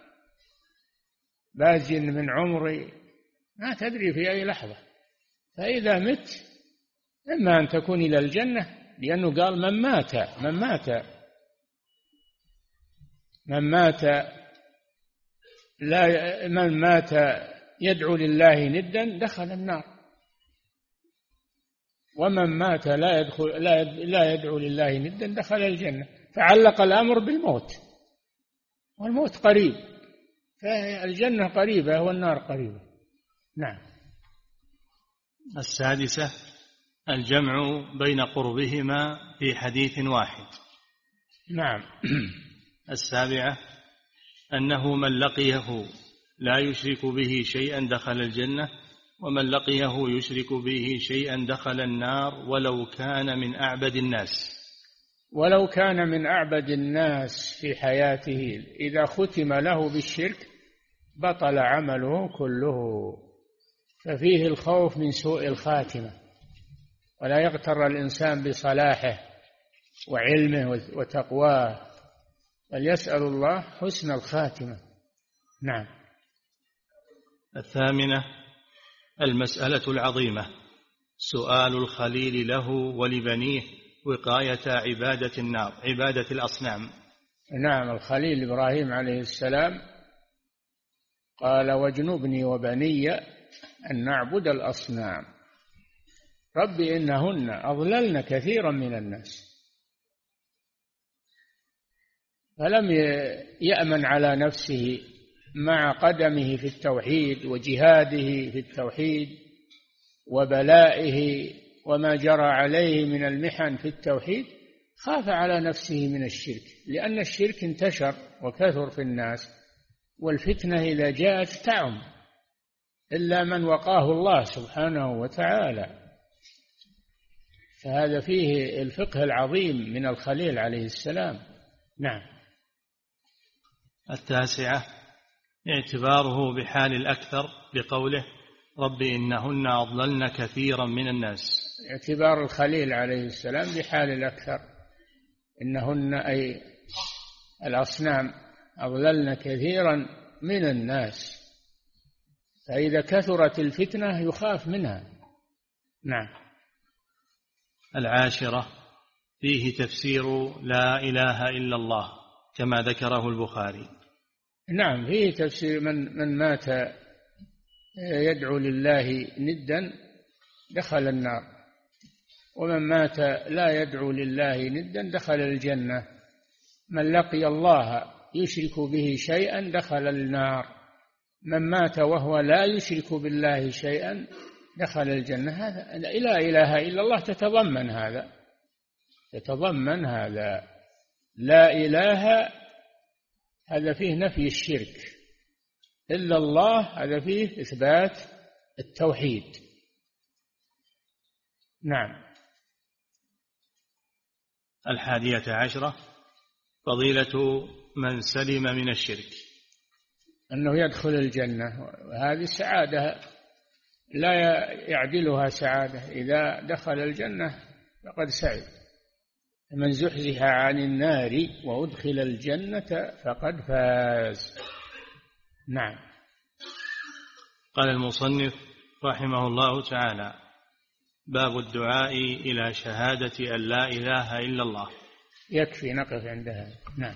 C: بازن من عمري، ما تدري في أي لحظة. فإذا مت إما أن تكون إلى الجنة، لأنه قال من مات يدعو لله ندا دخل النار، ومن مات لا يدعو لله ندا دخل الجنة. فعلق الأمر بالموت، والموت قريب، فالجنة قريبة والنار قريبة. نعم.
B: السادسة الجمع بين قربهما في حديث واحد.
C: نعم.
B: السابعة أنه من لقيه لا يشرك به شيئا دخل الجنة، ومن لقيه يشرك به شيئا دخل النار ولو كان من أعبد الناس.
C: ولو كان من أعبد الناس في حياته، إذا ختم له بالشرك بطل عمله كله. ففيه الخوف من سوء الخاتمة، ولا يغتر الإنسان بصلاحه وعلمه وتقواه، بل يسأل الله حسن الخاتمة. نعم.
B: الثامنة المسألة العظيمة، سؤال الخليل له ولبنيه وقاية عبادة الأصنام.
C: نعم. الخليل إبراهيم عليه السلام قال: واجنبني وبني أن نعبد الأصنام، رب إنهن أضللن كثيرا من الناس. فلم يأمن على نفسه مع قدمه في التوحيد وجهاده في التوحيد وبلائه وما جرى عليه من المحن في التوحيد، خاف على نفسه من الشرك، لأن الشرك انتشر وكثر في الناس، والفتنة إذا جاءت تعم إلا من وقاه الله سبحانه وتعالى. فهذا فيه الفقه العظيم من الخليل عليه السلام. نعم.
B: التاسعة اعتباره بحال الأكثر بقوله: رب إنهن أضللن كثيرا من الناس.
C: اعتبار الخليل عليه السلام بحال الأكثر، إنهن أي الأصنام أضللن كثيرا من الناس، فإذا كثرت الفتنة يخاف منها. نعم.
B: العاشرة فيه تفسير لا إله إلا الله كما ذكره البخاري.
C: نعم، فيه تفسير من مات يدعو لله ندا دخل النار، ومن مات لا يدعو لله ندا دخل الجنة. من لقي الله يشرك به شيئا دخل النار، من مات وهو لا يشرك بالله شيئا دخل الجنة. هذا لا إله إلا الله تتضمن هذا. لا إله هذا فيه نفي الشرك، إلا الله هذا فيه إثبات التوحيد. نعم.
B: 11 فضيلة من سلم من الشرك،
C: أنه يدخل الجنة، وهذه السعادة لا يعدلها سعادة. إذا دخل الجنة فقد سعد. من زحزح عن النار وأدخل الجنة فقد فاز. نعم.
B: قال المصنف رحمه الله تعالى: باب الدعاء إلى شهادة أن لا إله إلا الله.
C: يكفي نقف عندها. نعم.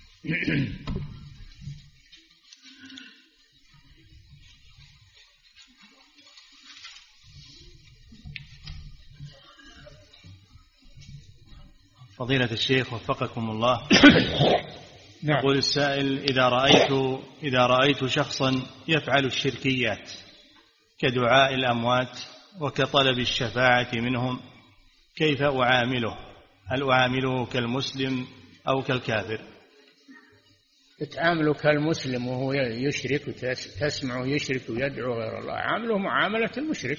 B: فضيلة الشيخ وفقكم الله.
C: نعم.
B: يقول السائل: إذا رأيت شخصا يفعل الشركيات كدعاء الأموات وكطلب الشفاعة منهم، كيف أعامله؟ هل أعامله كالمسلم أو كالكافر؟
C: تعامله كالمسلم وهو يشرك وتسمع يشرك ويدعو غير الله، عامله معاملة المشرك،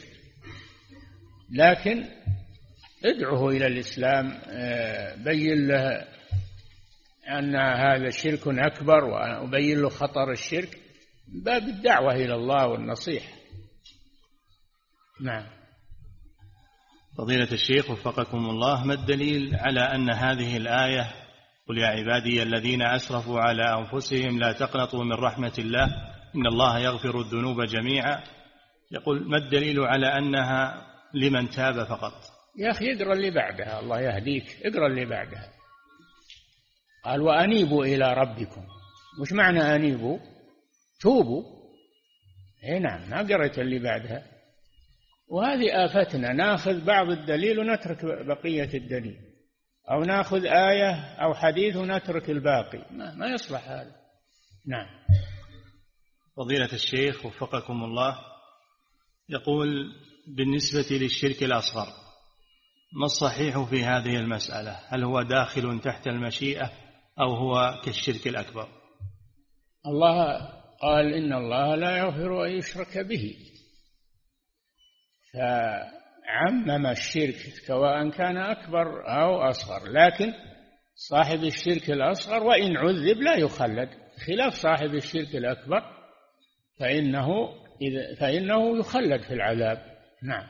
C: لكن ادعه إلى الإسلام، بين له أن هذا شرك أكبر وبين له خطر الشرك، باب الدعوة إلى الله والنصيحة. نعم.
B: فضيلة الشيخ وفقكم الله، ما الدليل على أن هذه الآية قل يا عبادي الذين أسرفوا على أنفسهم لا تقنطوا من رحمة الله إن الله يغفر الذنوب جميعا، يقول ما الدليل على أنها لمن تاب فقط؟
C: يا أخي اقرأ اللي بعدها، الله يهديك، اقرأ اللي بعدها. قال وأنيبوا إلى ربكم. وش معنى أنيبوا؟ توبوا. نعم، ما قرأت اللي بعدها. وهذه آفتنا، ناخذ بعض الدليل ونترك بقية الدليل، أو ناخذ آية أو حديث ونترك الباقي، ما يصلح هذا. نعم.
B: فضيلة الشيخ وفقكم الله، يقول بالنسبة للشرك الأصغر ما الصحيح في هذه المسألة؟ هل هو داخل تحت المشيئة أو هو كالشرك الأكبر؟
C: الله قال إن الله لا يغفر أن يشرك به، فعمم الشرك سواء كان أكبر أو أصغر، لكن صاحب الشرك الأصغر وإن عذب لا يخلد، خلاف صاحب الشرك الأكبر فإنه يخلد في العذاب. نعم.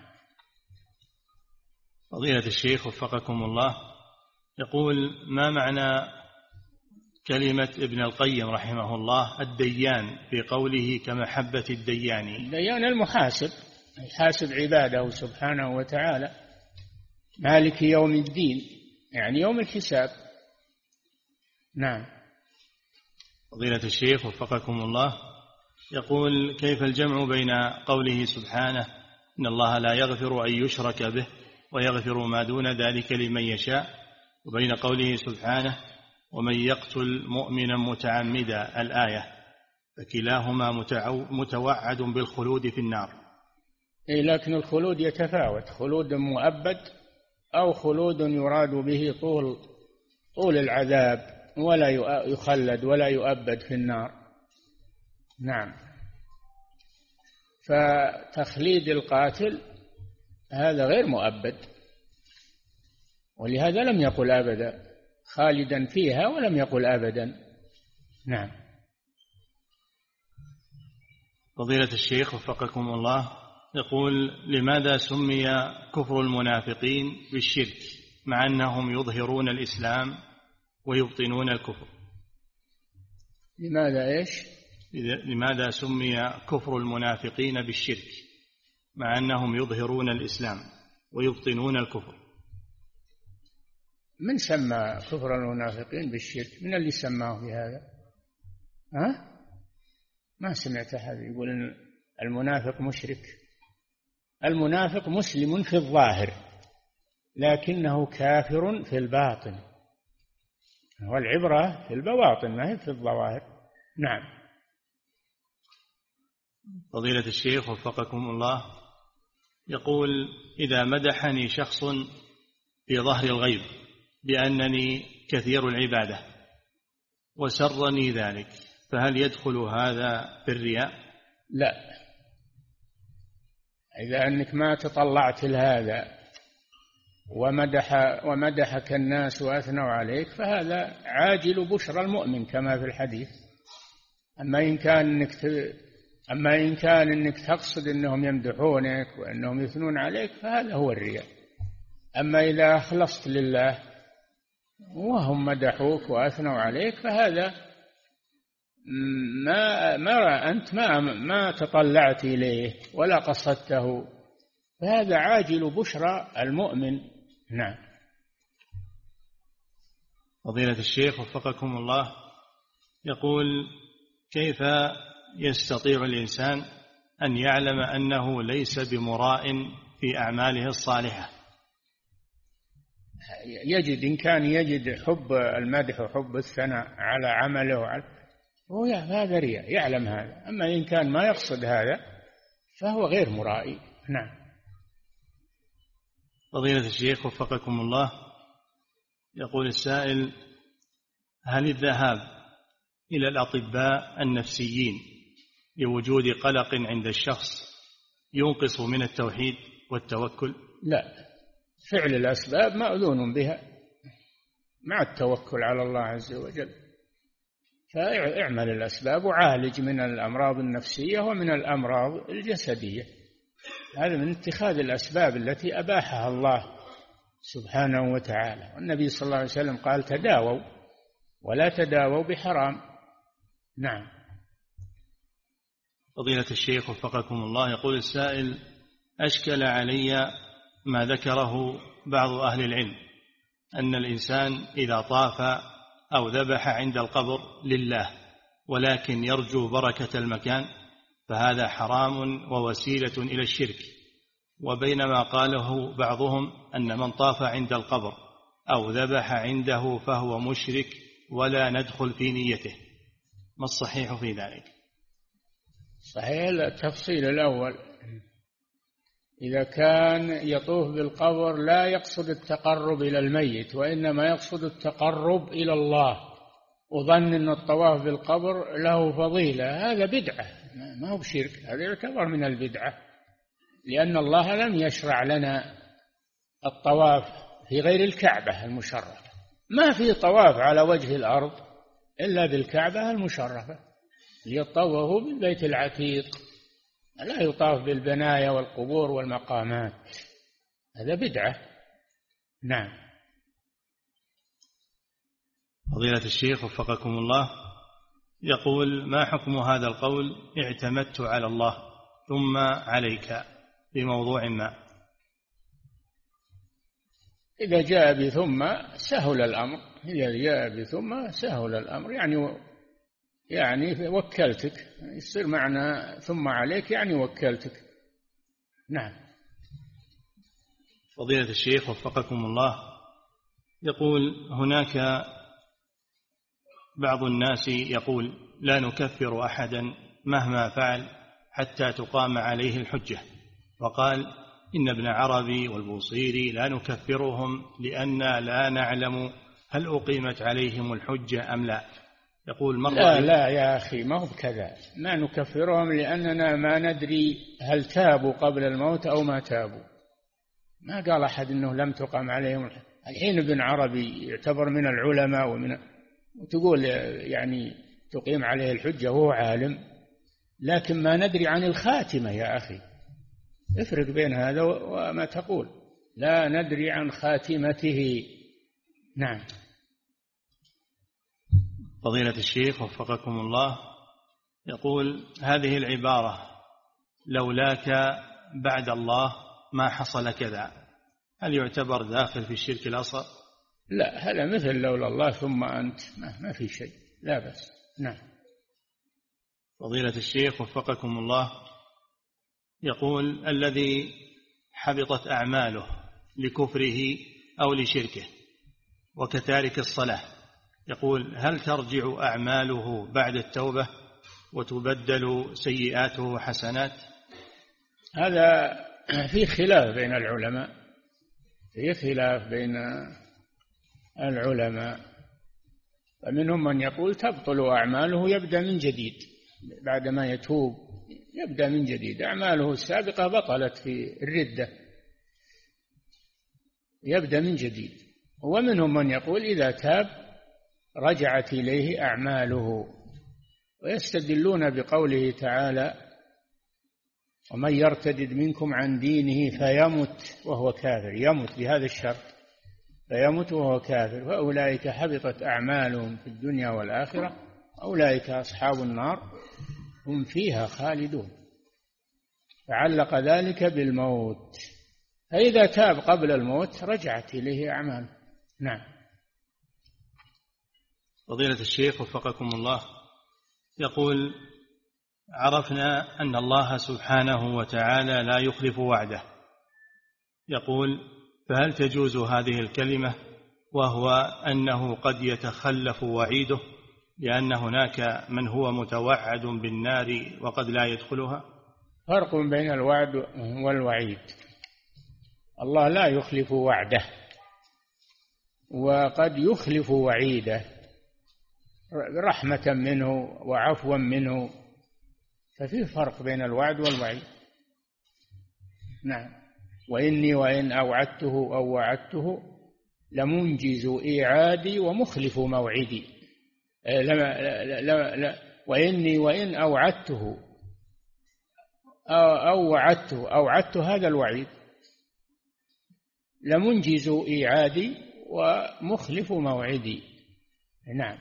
B: فضيلة الشيخ وفقكم الله، يقول ما معنى كلمة ابن القيم رحمه الله الديان في قوله كمحبة الديان؟
C: الديان المحاسب، يحاسب عباده سبحانه وتعالى، مالك يوم الدين، يعني يوم الحساب. نعم.
B: فضيلة الشيخ وفقكم الله، يقول كيف الجمع بين قوله سبحانه إن الله لا يغفر أن يشرك به ويغفر ما دون ذلك لمن يشاء، وبين قوله سبحانه ومن يقتل مؤمنا متعمدا الآية، فكلاهما متوعد بالخلود في النار؟
C: لكن الخلود يتفاوت، خلود مؤبد أو خلود يراد به طول العذاب ولا يخلد ولا يؤبد في النار. نعم. فتخليد القاتل هذا غير مؤبد، ولهذا لم يقل أبدا، خالدا فيها ولم يقل أبدا. نعم.
B: فضيلة الشيخ وفقكم الله، يقول لماذا سمي كفر المنافقين بالشرك مع أنهم يظهرون الإسلام ويبطنون الكفر؟ لماذا سمي كفر المنافقين بالشرك مع أنهم يظهرون الإسلام ويبطنون الكفر؟
C: من سمى كفر المنافقين بالشرك؟ من اللي سماه بهذا؟ ما سمعت هذا يقول إن المنافق مشرك. المنافق مسلم في الظاهر لكنه كافر في الباطن، والعبرة في البواطن ما هي في الظواهر. نعم.
B: فضيلة الشيخ وفقكم الله، يقول إذا مدحني شخص في ظهر الغيب بأنني كثير العبادة وسرني ذلك، فهل يدخل هذا في الرياء؟
C: لا، إذا أنك ما تطلعت لهذا ومدحك الناس وأثنوا عليك فهذا عاجل بشرى المؤمن كما في الحديث. أما إن كان أنك تقصد أنهم يمدحونك وأنهم يثنون عليك فهذا هو الرياء. أما إذا أخلصت لله وهم مدحوك وأثنوا عليك فهذا أنت ما تطلعت إليه ولا قصدته، فهذا عاجل بشرى المؤمن. نعم.
B: فضيلة الشيخ وفقكم الله، يقول كيف يستطيع الإنسان أن يعلم أنه ليس بمراء في أعماله الصالحة؟
C: إن كان يجد حب المدح وحب الثناء على عمله هذا رياء، يعلم هذا. أما إن كان ما يقصد هذا فهو غير مرائي. نعم.
B: فضيلة الشيخ وفقكم الله، يقول السائل هل الذهاب إلى الأطباء النفسيين لوجود قلق عند الشخص ينقص من التوحيد والتوكل؟
C: لا، فعل الأسباب مأذون بها مع التوكل على الله عز وجل، فاعمل الأسباب وعالج من الأمراض النفسية ومن الأمراض الجسدية. هذا من اتخاذ الأسباب التي أباحها الله سبحانه وتعالى. والنبي صلى الله عليه وسلم قال: تداووا ولا تداووا بحرام. نعم.
B: فضيلة الشيخ وفقكم الله، يقول السائل: أشكل علي ما ذكره بعض أهل العلم أن الإنسان إذا طاف أو ذبح عند القبر لله ولكن يرجو بركة المكان فهذا حرام ووسيلة إلى الشرك، وبينما قاله بعضهم أن من طاف عند القبر أو ذبح عنده فهو مشرك ولا ندخل في نيته، ما الصحيح في ذلك؟
C: صحيح التفصيل الأول، إذا كان يطوف بالقبر لا يقصد التقرب إلى الميت وإنما يقصد التقرب إلى الله وظن أن الطواف بالقبر له فضيلة، هذا بدعة ما هو بشرك، هذا يعتبر من البدعة، لأن الله لم يشرع لنا الطواف في غير الكعبة المشرفة. ما في طواف على وجه الأرض إلا بالكعبة المشرفة، ليطوفوا بالبيت العتيق، لا يطاف بالبنايا والقبور والمقامات، هذا بدعة. نعم.
B: فضيلة الشيخ وفقكم الله، يقول: ما حكم هذا القول: اعتمدت على الله ثم عليك في موضوع ما؟
C: إذا جاء بثم سهل الأمر، إذا جاء بثم سهل الأمر، يعني وكلتك، يصير معنى ثم عليك يعني وكلتك. نعم.
B: فضيلة الشيخ وفقكم الله، يقول: هناك بعض الناس يقول: لا نكفر أحدا مهما فعل حتى تقام عليه الحجة، وقال: إن ابن عربي والبوصيري لا نكفرهم لأننا لا نعلم هل أقيمت عليهم الحجة أم لا. يقول:
C: لا يا أخي، ما هو بكذا، ما نكفرهم لأننا ما ندري هل تابوا قبل الموت أو ما تابوا، ما قال أحد أنه لم تقام عليهم الحجة. الحين ابن عربي يعتبر من العلماء وتقول يعني تقيم عليه الحجة وهو عالم، لكن ما ندري عن الخاتمة يا أخي، افرق بين هذا وما تقول لا ندري عن خاتمته. نعم.
B: فضيلة الشيخ وفقكم الله، يقول: هذه العبارة لولاك بعد الله ما حصل كذا، هل يعتبر داخل في الشرك الأصغر؟
C: لا، هذا مثل لولا الله ثم أنت، ما في شيء، لا بأس. نعم.
B: فضيلة الشيخ وفقكم الله، يقول: الذي حبطت أعماله لكفره أو لشركه وكتارك الصلاة، يقول: هل ترجع أعماله بعد التوبة وتبدل سيئاته حسنات؟
C: هذا في خلاف بين العلماء، فمنهم من يقول تبطل أعماله، يبدأ من جديد بعدما يتوب، يبدأ من جديد، أعماله السابقة بطلت في الردة، يبدأ من جديد. ومنهم من يقول إذا تاب رجعت إليه أعماله، ويستدلون بقوله تعالى: ومن يرتد منكم عن دينه فيمت وهو كافر، يمت بهذا الشرط، فيمت وهو كافر، فأولئك حبطت أعمالهم في الدنيا والآخرة، أولئك أصحاب النار هم فيها خالدون، فعلق ذلك بالموت، فإذا تاب قبل الموت رجعت إليه أعماله. نعم.
B: فضيلة الشيخ وفقكم الله، يقول: عرفنا أن الله سبحانه وتعالى لا يخلف وعده، يقول: فهل تجوز هذه الكلمة وهو أنه قد يتخلف وعيده لأن هناك من هو متوعد بالنار وقد لا يدخلها؟
C: فرق بين الوعد والوعيد، الله لا يخلف وعده وقد يخلف وعيده، رحمة منه وعفوا منه، ففي فرق بين الوعد والوعيد. نعم. وإني وإن أوعدته أو وعدته لمنجز إيعادي ومخلف موعدي. لا وإني وإن أوعدته أو وعدته، أوعدته هذا الوعيد، لمنجز إيعادي ومخلف موعدي. نعم.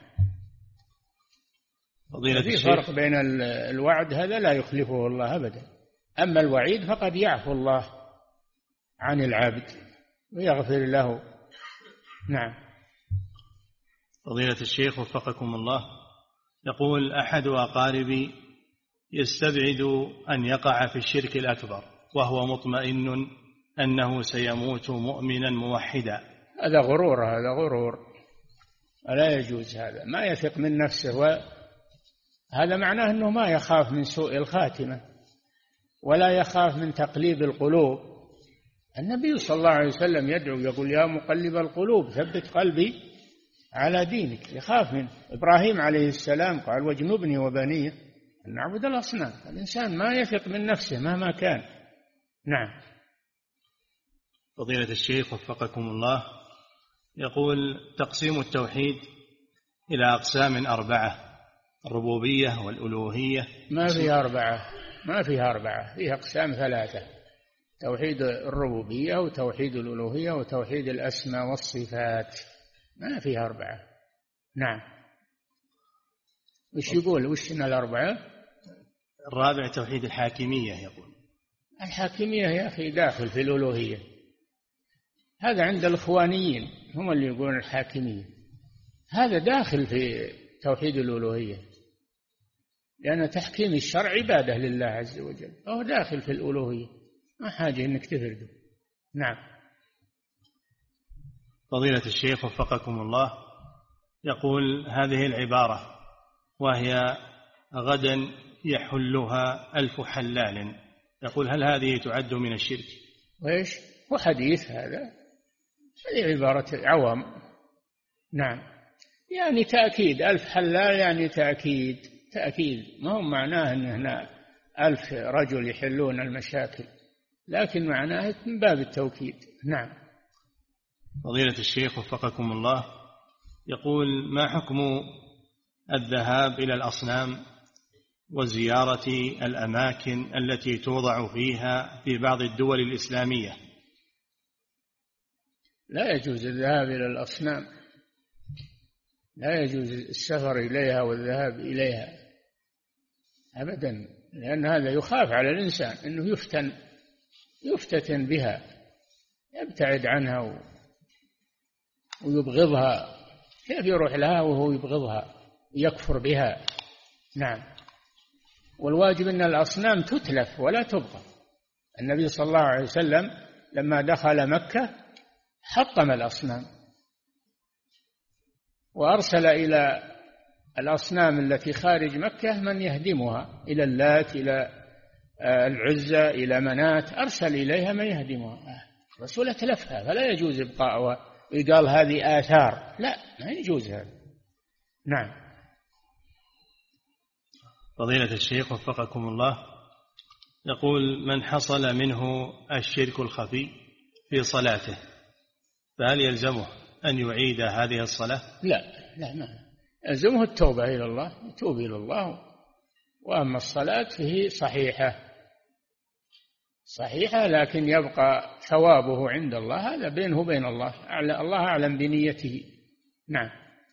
C: في فرق بين الوعد هذا لا يخلفه الله أبدا، أما الوعيد فقد يعفو الله عن العبد ويغفر له. نعم.
B: فضيلة الشيخ وفقكم الله، يقول أحد أقاربي يستبعد أن يقع في الشرك الأكبر وهو مطمئن أنه سيموت مؤمنا موحدا.
C: هذا غرور، هذا غرور، لا يجوز. هذا ما يثق من نفسه، وهذا معناه أنه ما يخاف من سوء الخاتمة ولا يخاف من تقليب القلوب. النبي صلى الله عليه وسلم يدعو يقول يا مقلب القلوب ثبت قلبي على دينك. يخاف من إبراهيم عليه السلام قال واجنبني وبني أن نعبد الأصنام. الإنسان ما يثق من نفسه مهما كان. نعم.
B: فضيلة الشيخ وفقكم الله، يقول تقسيم التوحيد إلى أقسام 4: الربوبية والألوهية.
C: ما فيها 4، ما فيها 4، فيها أقسام 3: توحيد الربوبية وتوحيد الألوهية وتوحيد الأسماء والصفات، ما فيها 4. نعم. وش يقول؟ وش إن 4؟
B: الرابع توحيد الحاكمية. يقول
C: الحاكمية يا أخي داخل في الألوهية، هذا عند الإخوانيين هم اللي يقولون الحاكمية، هذا داخل في توحيد الألوهية، لأن تحكيم الشرع عبادة لله عز وجل، فهو داخل في الألوهية، ما حاجة إنك تفرده. نعم.
B: فضيلة الشيخ وفقكم الله، يقول هذه العبارة وهي غدا يحلها 1000 حلال، يقول هل هذه تعد من الشرك؟
C: وإيش هو حديث هذا عبارة عوام. نعم. يعني تأكيد 1000 حلال، يعني تأكيد، ما هو معناه أن هنا 1000 رجل يحلون المشاكل، لكن معناه من باب التوكيد. نعم.
B: فضيلة الشيخ وفقكم الله، يقول ما حكم الذهاب إلى الأصنام وزيارة الأماكن التي توضع فيها في بعض الدول الإسلامية؟
C: لا يجوز الذهاب إلى الأصنام، لا يجوز السفر إليها والذهاب إليها أبدا، لأن هذا يخاف على الإنسان أنه يفتتن بها، يبتعد عنها ويبغضها. كيف يروح لها وهو يبغضها ويكفر بها؟ نعم. والواجب أن الأصنام تتلف ولا تبقى. النبي صلى الله عليه وسلم لما دخل مكة حطم الأصنام وأرسل إلى الأصنام التي خارج مكة من يهدمها، إلى اللات، إلى العزى، إلى منات، أرسل إليها من يهدمها. الرسول تلفها، فلا يجوز إبقاؤها ويقال هذه آثار، لا، ما يجوز هذا. نعم.
B: فضيلة الشيخ وفقكم الله، يقول من حصل منه الشرك الخفي في صلاته فهل يلزمه أن يعيد هذه الصلاة؟
C: لا ما يلزمه التوبة إلى الله، يتوب إلى الله. وأما الصلاة فهي صحيحة لكن يبقى ثوابه عند الله، هذا بينه وبين الله، الله أعلم بنيته. نعم.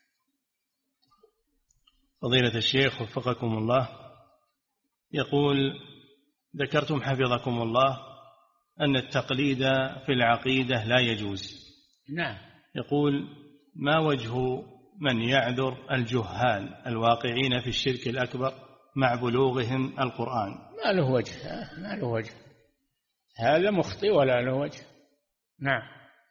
B: فضيلة الشيخ وفقكم الله، يقول ذكرتم حفظكم الله أن التقليد في العقيدة لا يجوز.
C: نعم.
B: يقول ما وجه من يعذر الجهال الواقعين في الشرك الأكبر مع بلوغهم القرآن؟
C: ما له وجه، هذا مخطئ ولا له وجه. نعم.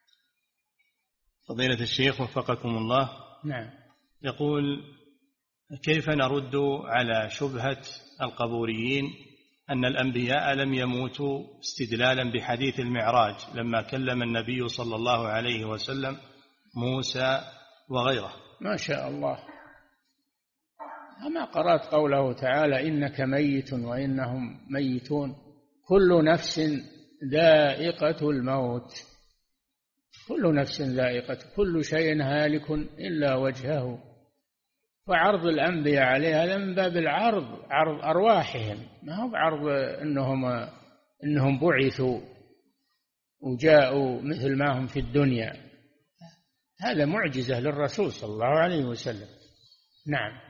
B: فضيلة الشيخ وفقكم الله،
C: نعم.
B: يقول كيف نرد على شبهة القبوريين أن الأنبياء لم يموتوا استدلالا بحديث المعراج لما كلم النبي صلى الله عليه وسلم موسى وغيره؟
C: ما شاء الله، أما قرأت قوله تعالى إنك ميت وإنهم ميتون كل نفس ذائقة الموت، كل نفس ذائقة، كل شيء هالك إلا وجهه. وعرض الأنبياء عليه هذا من باب العرض، عرض أرواحهم، ما هو بعرض إنهم بعثوا وجاءوا مثل ما هم في الدنيا. هذا معجزة للرسول صلى الله عليه وسلم. نعم.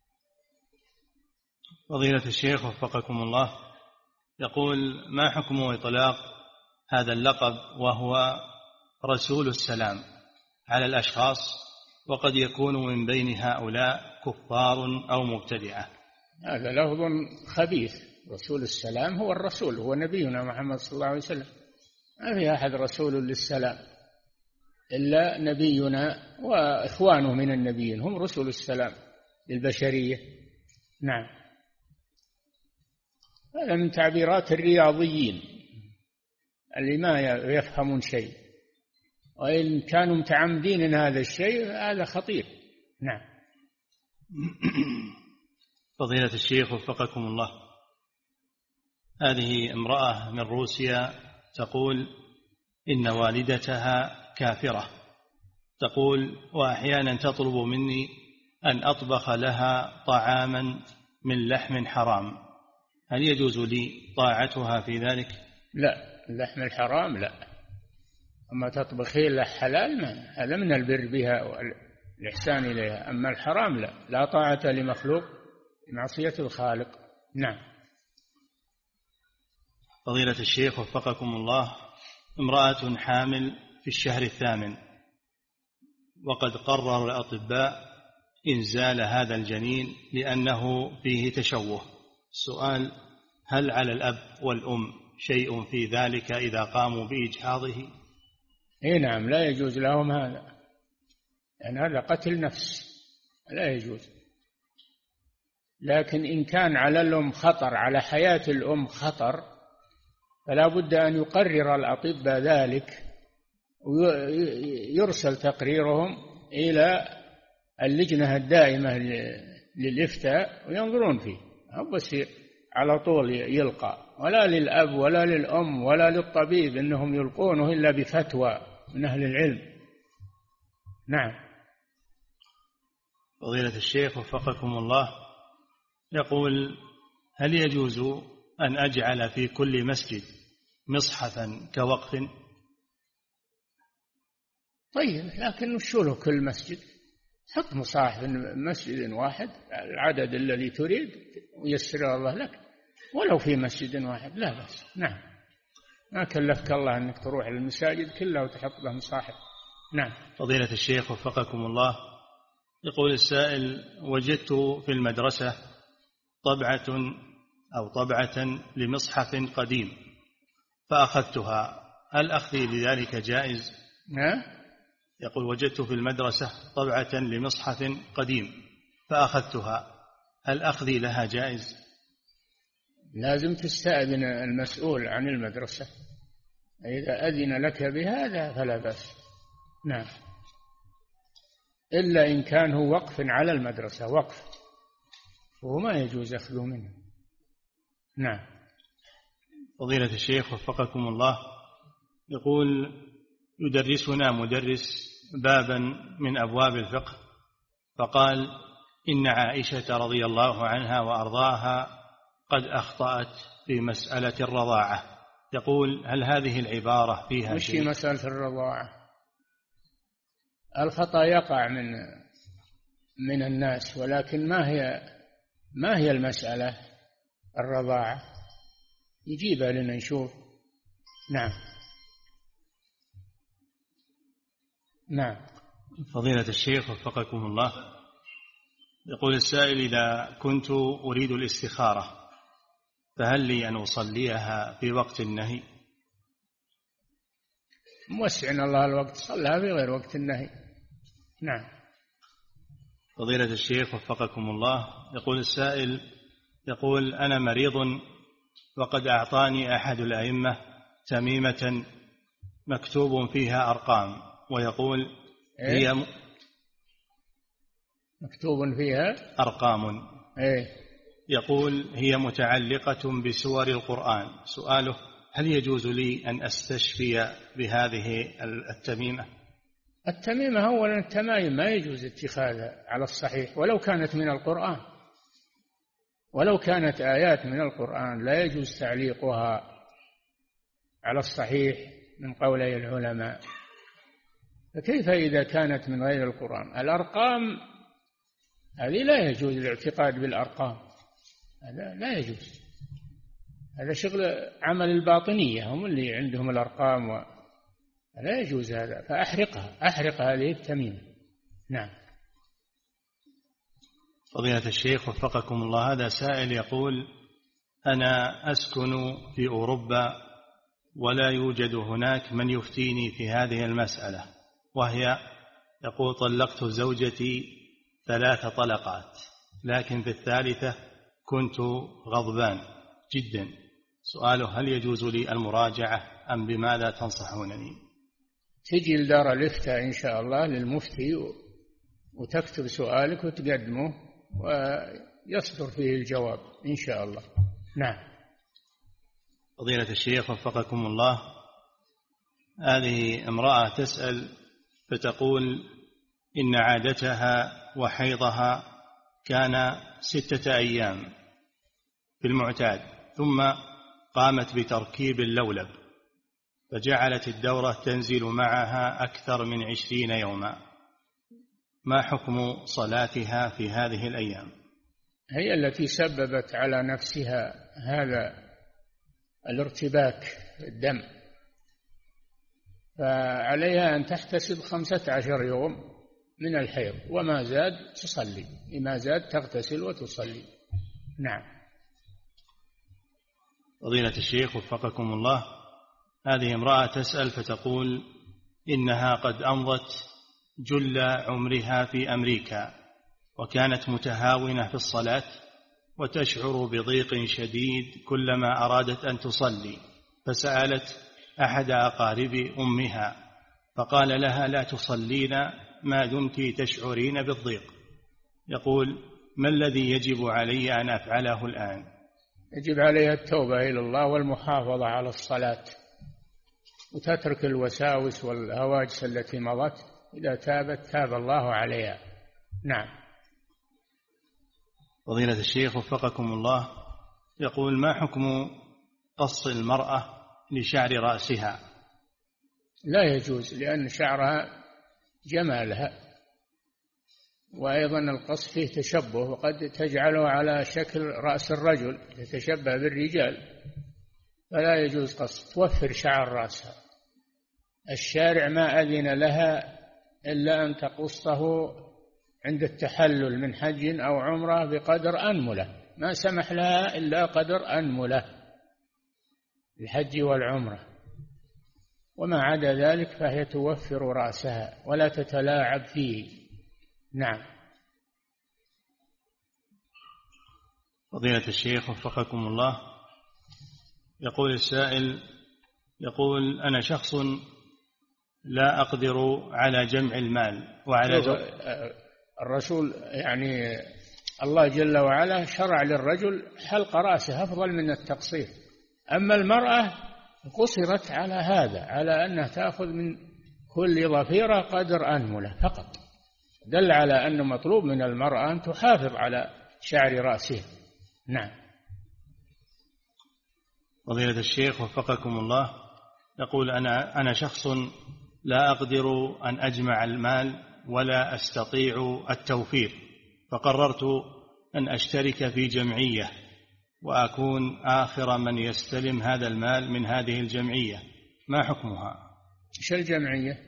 B: فضيلة الشيخ وفقكم الله، يقول: ما حكم إطلاق هذا اللقب وهو رسول السلام على الأشخاص وقد يكون من بين هؤلاء كفار أو مبتدعة؟
C: هذا لفظ خبيث. رسول السلام هو الرسول، هو نبينا محمد صلى الله عليه وسلم، ما في أحد رسول للسلام إلا نبينا وإخوانه من النبيين، هم رسل السلام للبشرية. نعم. هذا من تعبيرات الرياضيين اللي ما يفهمون شيء، وإن كانوا متعمدين هذا الشيء هذا خطير. نعم.
B: فضيلة الشيخ وفقكم الله، هذه امرأة من روسيا تقول إن والدتها كافرة، تقول: وأحيانا تطلب مني أن أطبخ لها طعاما من لحم حرام، هل يجوز لي طاعتها في ذلك؟
C: لا، اللحم الحرام لا، أما تطبخين له حلال ما هذا من البر بها والإحسان إليها، أما الحرام لا، لا طاعة لمخلوق بمعصية الخالق. نعم.
B: فضيلة الشيخ وفقكم الله، امرأة حامل في الشهر الثامن وقد قرر الأطباء إنزال هذا الجنين لأنه فيه تشوه، السؤال: هل على الأب والأم شيء في ذلك إذا قاموا بإجهاضه؟
C: نعم، لا يجوز لهم هذا، لأن هذا قتل نفس، لا يجوز. لكن إن كان على الأم خطر، على حياة الأم خطر، فلا بد أن يقرر الأطباء ذلك ويرسل تقريرهم إلى اللجنة الدائمة للإفتاء وينظرون فيه، بس على طول يلقى، ولا للأب ولا للأم ولا للطبيب إنهم يلقونه إلا بفتوى من أهل العلم. نعم.
B: فضيلة الشيخ وفقكم الله، يقول: هل يجوز أن أجعل في كل مسجد مصحفا كوقف؟
C: طيب، لكن شو له كل مسجد؟ حط مصاحف مسجد واحد العدد الذي تريد ويسر الله لك، ولو في مسجد واحد لا بأس. نعم، ما كلفك الله أنك تروح للمساجد كلها وتحط له مصاحف. نعم.
B: فضيلة الشيخ وفقكم الله، يقول السائل: وجدت في المدرسة طبعة لمصحف قديم فأخذتها، هل أخذي لذلك جائز؟ يقول: وجدت في المدرسة طبعة لمصحف قديم فأخذتها، هل أخذي لها جائز؟
C: لازم تستأذن المسؤول عن المدرسة، إذا أذن لك بهذا فلا بأس. نعم، إلا إن كان هو وقف على المدرسة، وقف وما يجوز أخذه منه. نعم.
B: فضيلة الشيخ وفقكم الله، يقول: يدرسنا مدرس بابا من أبواب الفقه فقال: إن عائشة رضي الله عنها وأرضاها قد أخطأت في مسألة الرضاعة، يقول: هل هذه العبارة فيها شيء؟
C: مش مسألة الرضاعة، الخطأ يقع من الناس، ولكن ما هي المسألة الرضاعة؟ يجيبها لنا نشوف. نعم. نعم.
B: فضيلة الشيخ وفقكم الله، يقول السائل: إذا كنت أريد الاستخارة فهل لي أن أصليها في وقت النهي؟
C: موسعنا الله الوقت، صلها في غير وقت النهي. نعم.
B: فضيلة الشيخ وفقكم الله، يقول السائل: يقول: أنا مريض وقد أعطاني أحد الأئمة تميمة مكتوب فيها أرقام، ويقول هي
C: مكتوب فيها
B: أرقام، يقول هي متعلقة بسور القرآن. سؤاله: هل يجوز لي أن أستشفي بهذه التميمة؟
C: التميمة أولا التمائم ما يجوز اتخاذها على الصحيح، ولو كانت من القرآن، ولو كانت آيات من القرآن لا يجوز تعليقها على الصحيح من قولي العلماء، فكيف إذا كانت من غير القرآن؟ الأرقام هذه لا يجوز الاعتقاد بالأرقام، هذا لا يجوز، هذا شغل عمل الباطنية، هم اللي عندهم الأرقام لا يجوز هذا، فأحرقها، أحرق هذه التميمة. نعم.
B: فضيلة الشيخ وفقكم الله، هذا سائل يقول: أنا أسكن في أوروبا ولا يوجد هناك من يفتيني في هذه المسألة، وهي يقول: طلقت زوجتي 3 طلقات، لكن في الثالثة كنت غضبان جدا. سؤاله: هل يجوز لي المراجعة أم بماذا تنصحونني؟
C: تجي لدار الإفتاء إن شاء الله للمفتي وتكتب سؤالك وتقدمه ويصدر فيه الجواب إن شاء الله. نعم.
B: فضيلة الشيخ وفقكم الله، هذه امرأة تسأل فتقول إن عادتها وحيضها كان 6 أيام في المعتاد، ثم قامت بتركيب اللولب فجعلت الدورة تنزل معها أكثر من 20 يوما، ما حكم صلاتها في هذه الأيام؟
C: هي التي سببت على نفسها هذا الارتباك في الدم، فعليها أن تحتسب 15 يوم من الحيض، وما زاد تصلي، ما زاد تغتسل وتصلي. نعم.
B: فضيلة الشيخ وفقكم الله، هذه امرأة تسأل فتقول إنها قد أمضت جل عمرها في أمريكا، وكانت متهاونة في الصلاة وتشعر بضيق شديد كلما أرادت أن تصلي، فسألت أحد أقارب أمها فقال لها: لا تصلين ما دمت تشعرين بالضيق. يقول: ما الذي يجب علي أن أفعله الآن؟
C: يجب عليها التوبة إلى الله والمحافظة على الصلاة، وتترك الوساوس والهواجس التي مضت، إذا تابت تاب الله عليها. نعم.
B: فضيلة الشيخ وفقكم الله، يقول: ما حكم قص المرأة لشعر رأسها؟
C: لا يجوز، لأن شعرها جمالها، وأيضا القص فيه تشبه، وقد تجعله على شكل رأس الرجل يتشبه بالرجال، فلا يجوز قص، توفر شعر رأسها. الشارع ما أذن لها إلا أن تقصه عند التحلل من حج أو عمرة بقدر أنملة، ما سمح لها إلا قدر أنملة الحج والعمرة، وما عدا ذلك فهي توفر رأسها ولا تتلاعب فيه. نعم.
B: فضيلة الشيخ وفقكم الله، يقول السائل: يقول: أنا شخص لا أقدر على جمع المال وعلى
C: الرسول يعني الله جل وعلا شرع للرجل حلق رأسه أفضل من التقصير، أما المرأة قصرت على هذا، على أنها تأخذ من كل ضفيرة قدر أنملة فقط، دل على أن مطلوب من المرأة أن تحافظ على شعر رأسها. نعم.
B: فضيلة الشيخ وفقكم الله، يقول: أنا شخص لا أقدر أن أجمع المال ولا أستطيع التوفير، فقررت أن أشترك في جمعية وأكون آخر من يستلم هذا المال من هذه الجمعية، ما حكمها؟
C: إيش الجمعية؟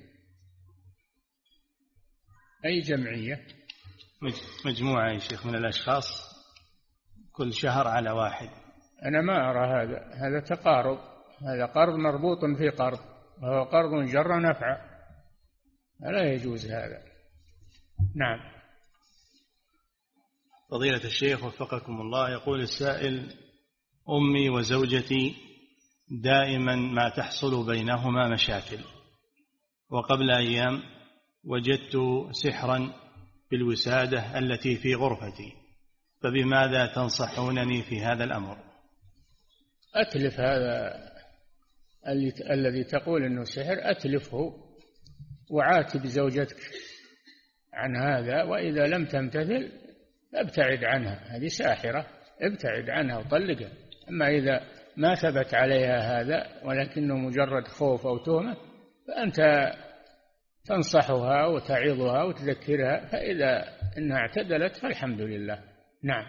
C: أي جمعية؟
B: مجموعة يا شيخ من الأشخاص كل شهر على واحد.
C: أنا ما أرى هذا تقارب، هذا قرض مربوط في قرض، وهو قرض جر نفع، لا يجوز هذا. نعم.
B: فضيلة الشيخ وفقكم الله، يقول السائل: أمي وزوجتي دائما ما تحصل بينهما مشاكل، وقبل أيام وجدت سحرا بالوسادة التي في غرفتي، فبماذا تنصحونني في هذا الأمر؟
C: أتلف هذا الذي تقول أنه سحر، أتلفه وعاتب زوجتك عن هذا، وإذا لم تمتثل ابتعد عنها، هذه ساحرة، ابتعد عنها وطلقها. أما إذا ما ثبت عليها هذا ولكنه مجرد خوف أو تهمة فأنت تنصحها وتعظها وتذكرها، فإذا إنها اعتدلت فالحمد لله. نعم.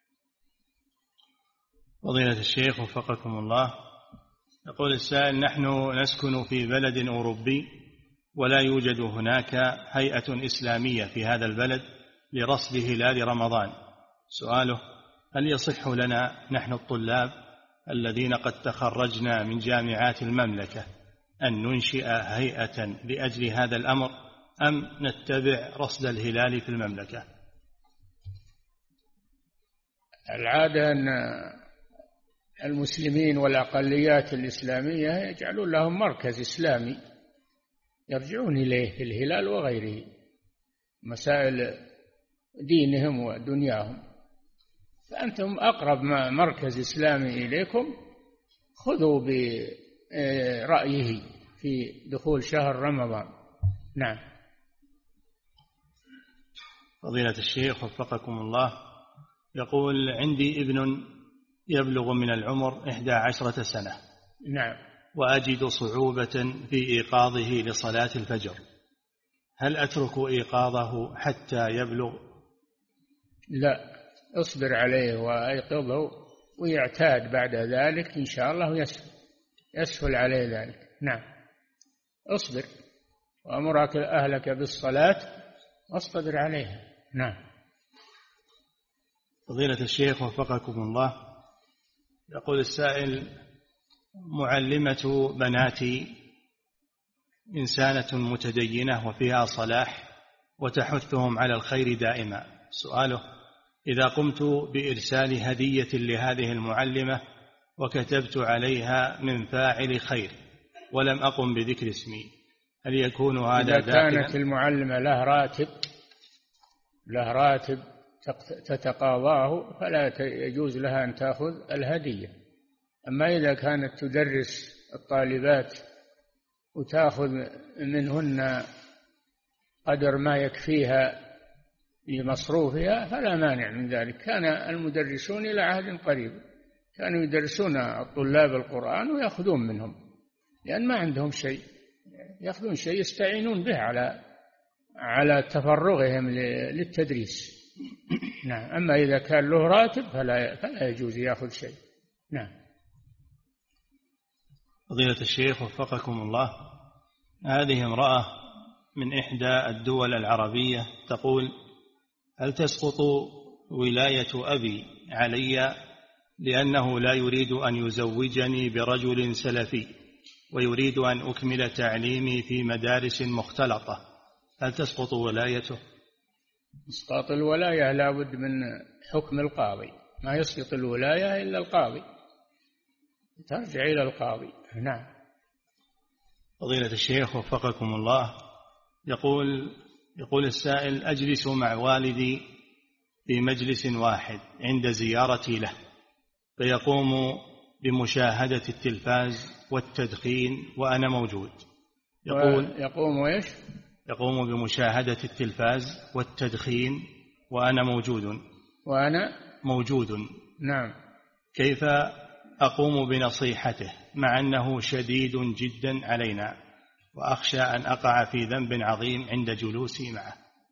B: فضيلة الشيخ وفقكم الله، يقول السائل: نحن نسكن في بلد أوروبي ولا يوجد هناك هيئة إسلامية في هذا البلد لرصد هلال رمضان. سؤاله: هل يصح لنا نحن الطلاب الذين قد تخرجنا من جامعات المملكة أن ننشئ هيئة لأجل هذا الأمر، أم نتبع رصد الهلال في المملكة؟
C: العادة أن المسلمين والأقليات الإسلامية يجعلون لهم مركز إسلامي يرجعون إليه في الهلال وغيره، مسائل دينهم ودنياهم. فأنتم أقرب مركز إسلامي إليكم، خذوا برأيه في دخول شهر رمضان. نعم.
B: فضيلة الشيخ وفقكم الله، يقول: عندي ابن يبلغ من العمر 11 سنة.
C: نعم.
B: وأجد صعوبة في إيقاظه لصلاة الفجر، هل أترك إيقاظه حتى يبلغ؟
C: لا، اصبر عليه وأيقظه ويعتاد بعد ذلك إن شاء الله يسهل عليه ذلك. نعم، اصبر وأمرك أهلك بالصلاة واصطبر عليها. نعم.
B: فضيلة الشيخ وفقكم الله، يقول السائل: معلمة بناتي إنسانة متدينة وفيها صلاح وتحثهم على الخير دائما. سؤاله: إذا قمت بإرسال هدية لهذه المعلمة وكتبت عليها من فاعل خير ولم أقم بذكر اسمي، هل يكون هذا
C: إذا كانت المعلمة له راتب تتقاضاه فلا يجوز لها أن تأخذ الهدية. أما إذا كانت تدرس الطالبات وتأخذ منهن قدر ما يكفيها لمصروفها فلا مانع من ذلك. كان المدرسون إلى عهد قريب كانوا يدرسون الطلاب القرآن ويأخذون منهم، لأن ما عندهم شيء، يأخذون شيء يستعينون به على تفرغهم للتدريس. نعم. أما إذا كان له راتب فلا يجوز يأخذ شيء. نعم.
B: فضيلة الشيخ وفقكم الله، هذه امرأة من إحدى الدول العربية تقول: هل تسقط ولاية أبي علي لأنه لا يريد أن يزوجني برجل سلفي ويريد أن أكمل تعليمي في مدارس مختلطة، هل تسقط ولايته؟
C: إسقاط الولاية لا بد من حكم القاضي، ما يسقط الولاية إلا القاضي، ترجع إلى القاضي. نعم.
B: فضيلة الشيخ وفقكم الله، يقول السائل: أجلس مع والدي في مجلس واحد عند زيارتي له، فيقوم بمشاهدة التلفاز والتدخين وأنا موجود.
C: يقوم وإيش؟
B: يقوم بمشاهدة التلفاز والتدخين وأنا موجود.
C: نعم.
B: كيف أقوم بنصيحته مع أنه شديد جدا علينا، وأخشى أن أقع في ذنب عظيم عند جلوسي معه؟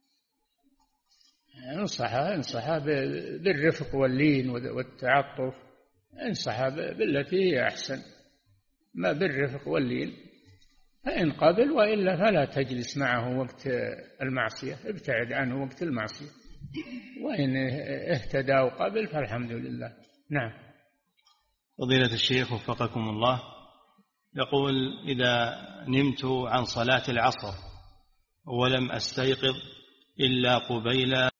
C: انصحها بالرفق واللين والتعطف، انصحها بالتي هي أحسن، ما بالرفق واللين. فإن قبل وإلا فلا تجلس معه وقت المعصية، ابتعد عنه وقت المعصية، وإن اهتدى قبل فالحمد لله. نعم.
B: فضيلة الشيخ وفقكم الله، يقول: إذا نمت عن صلاة العصر ولم أستيقظ إلا قبيل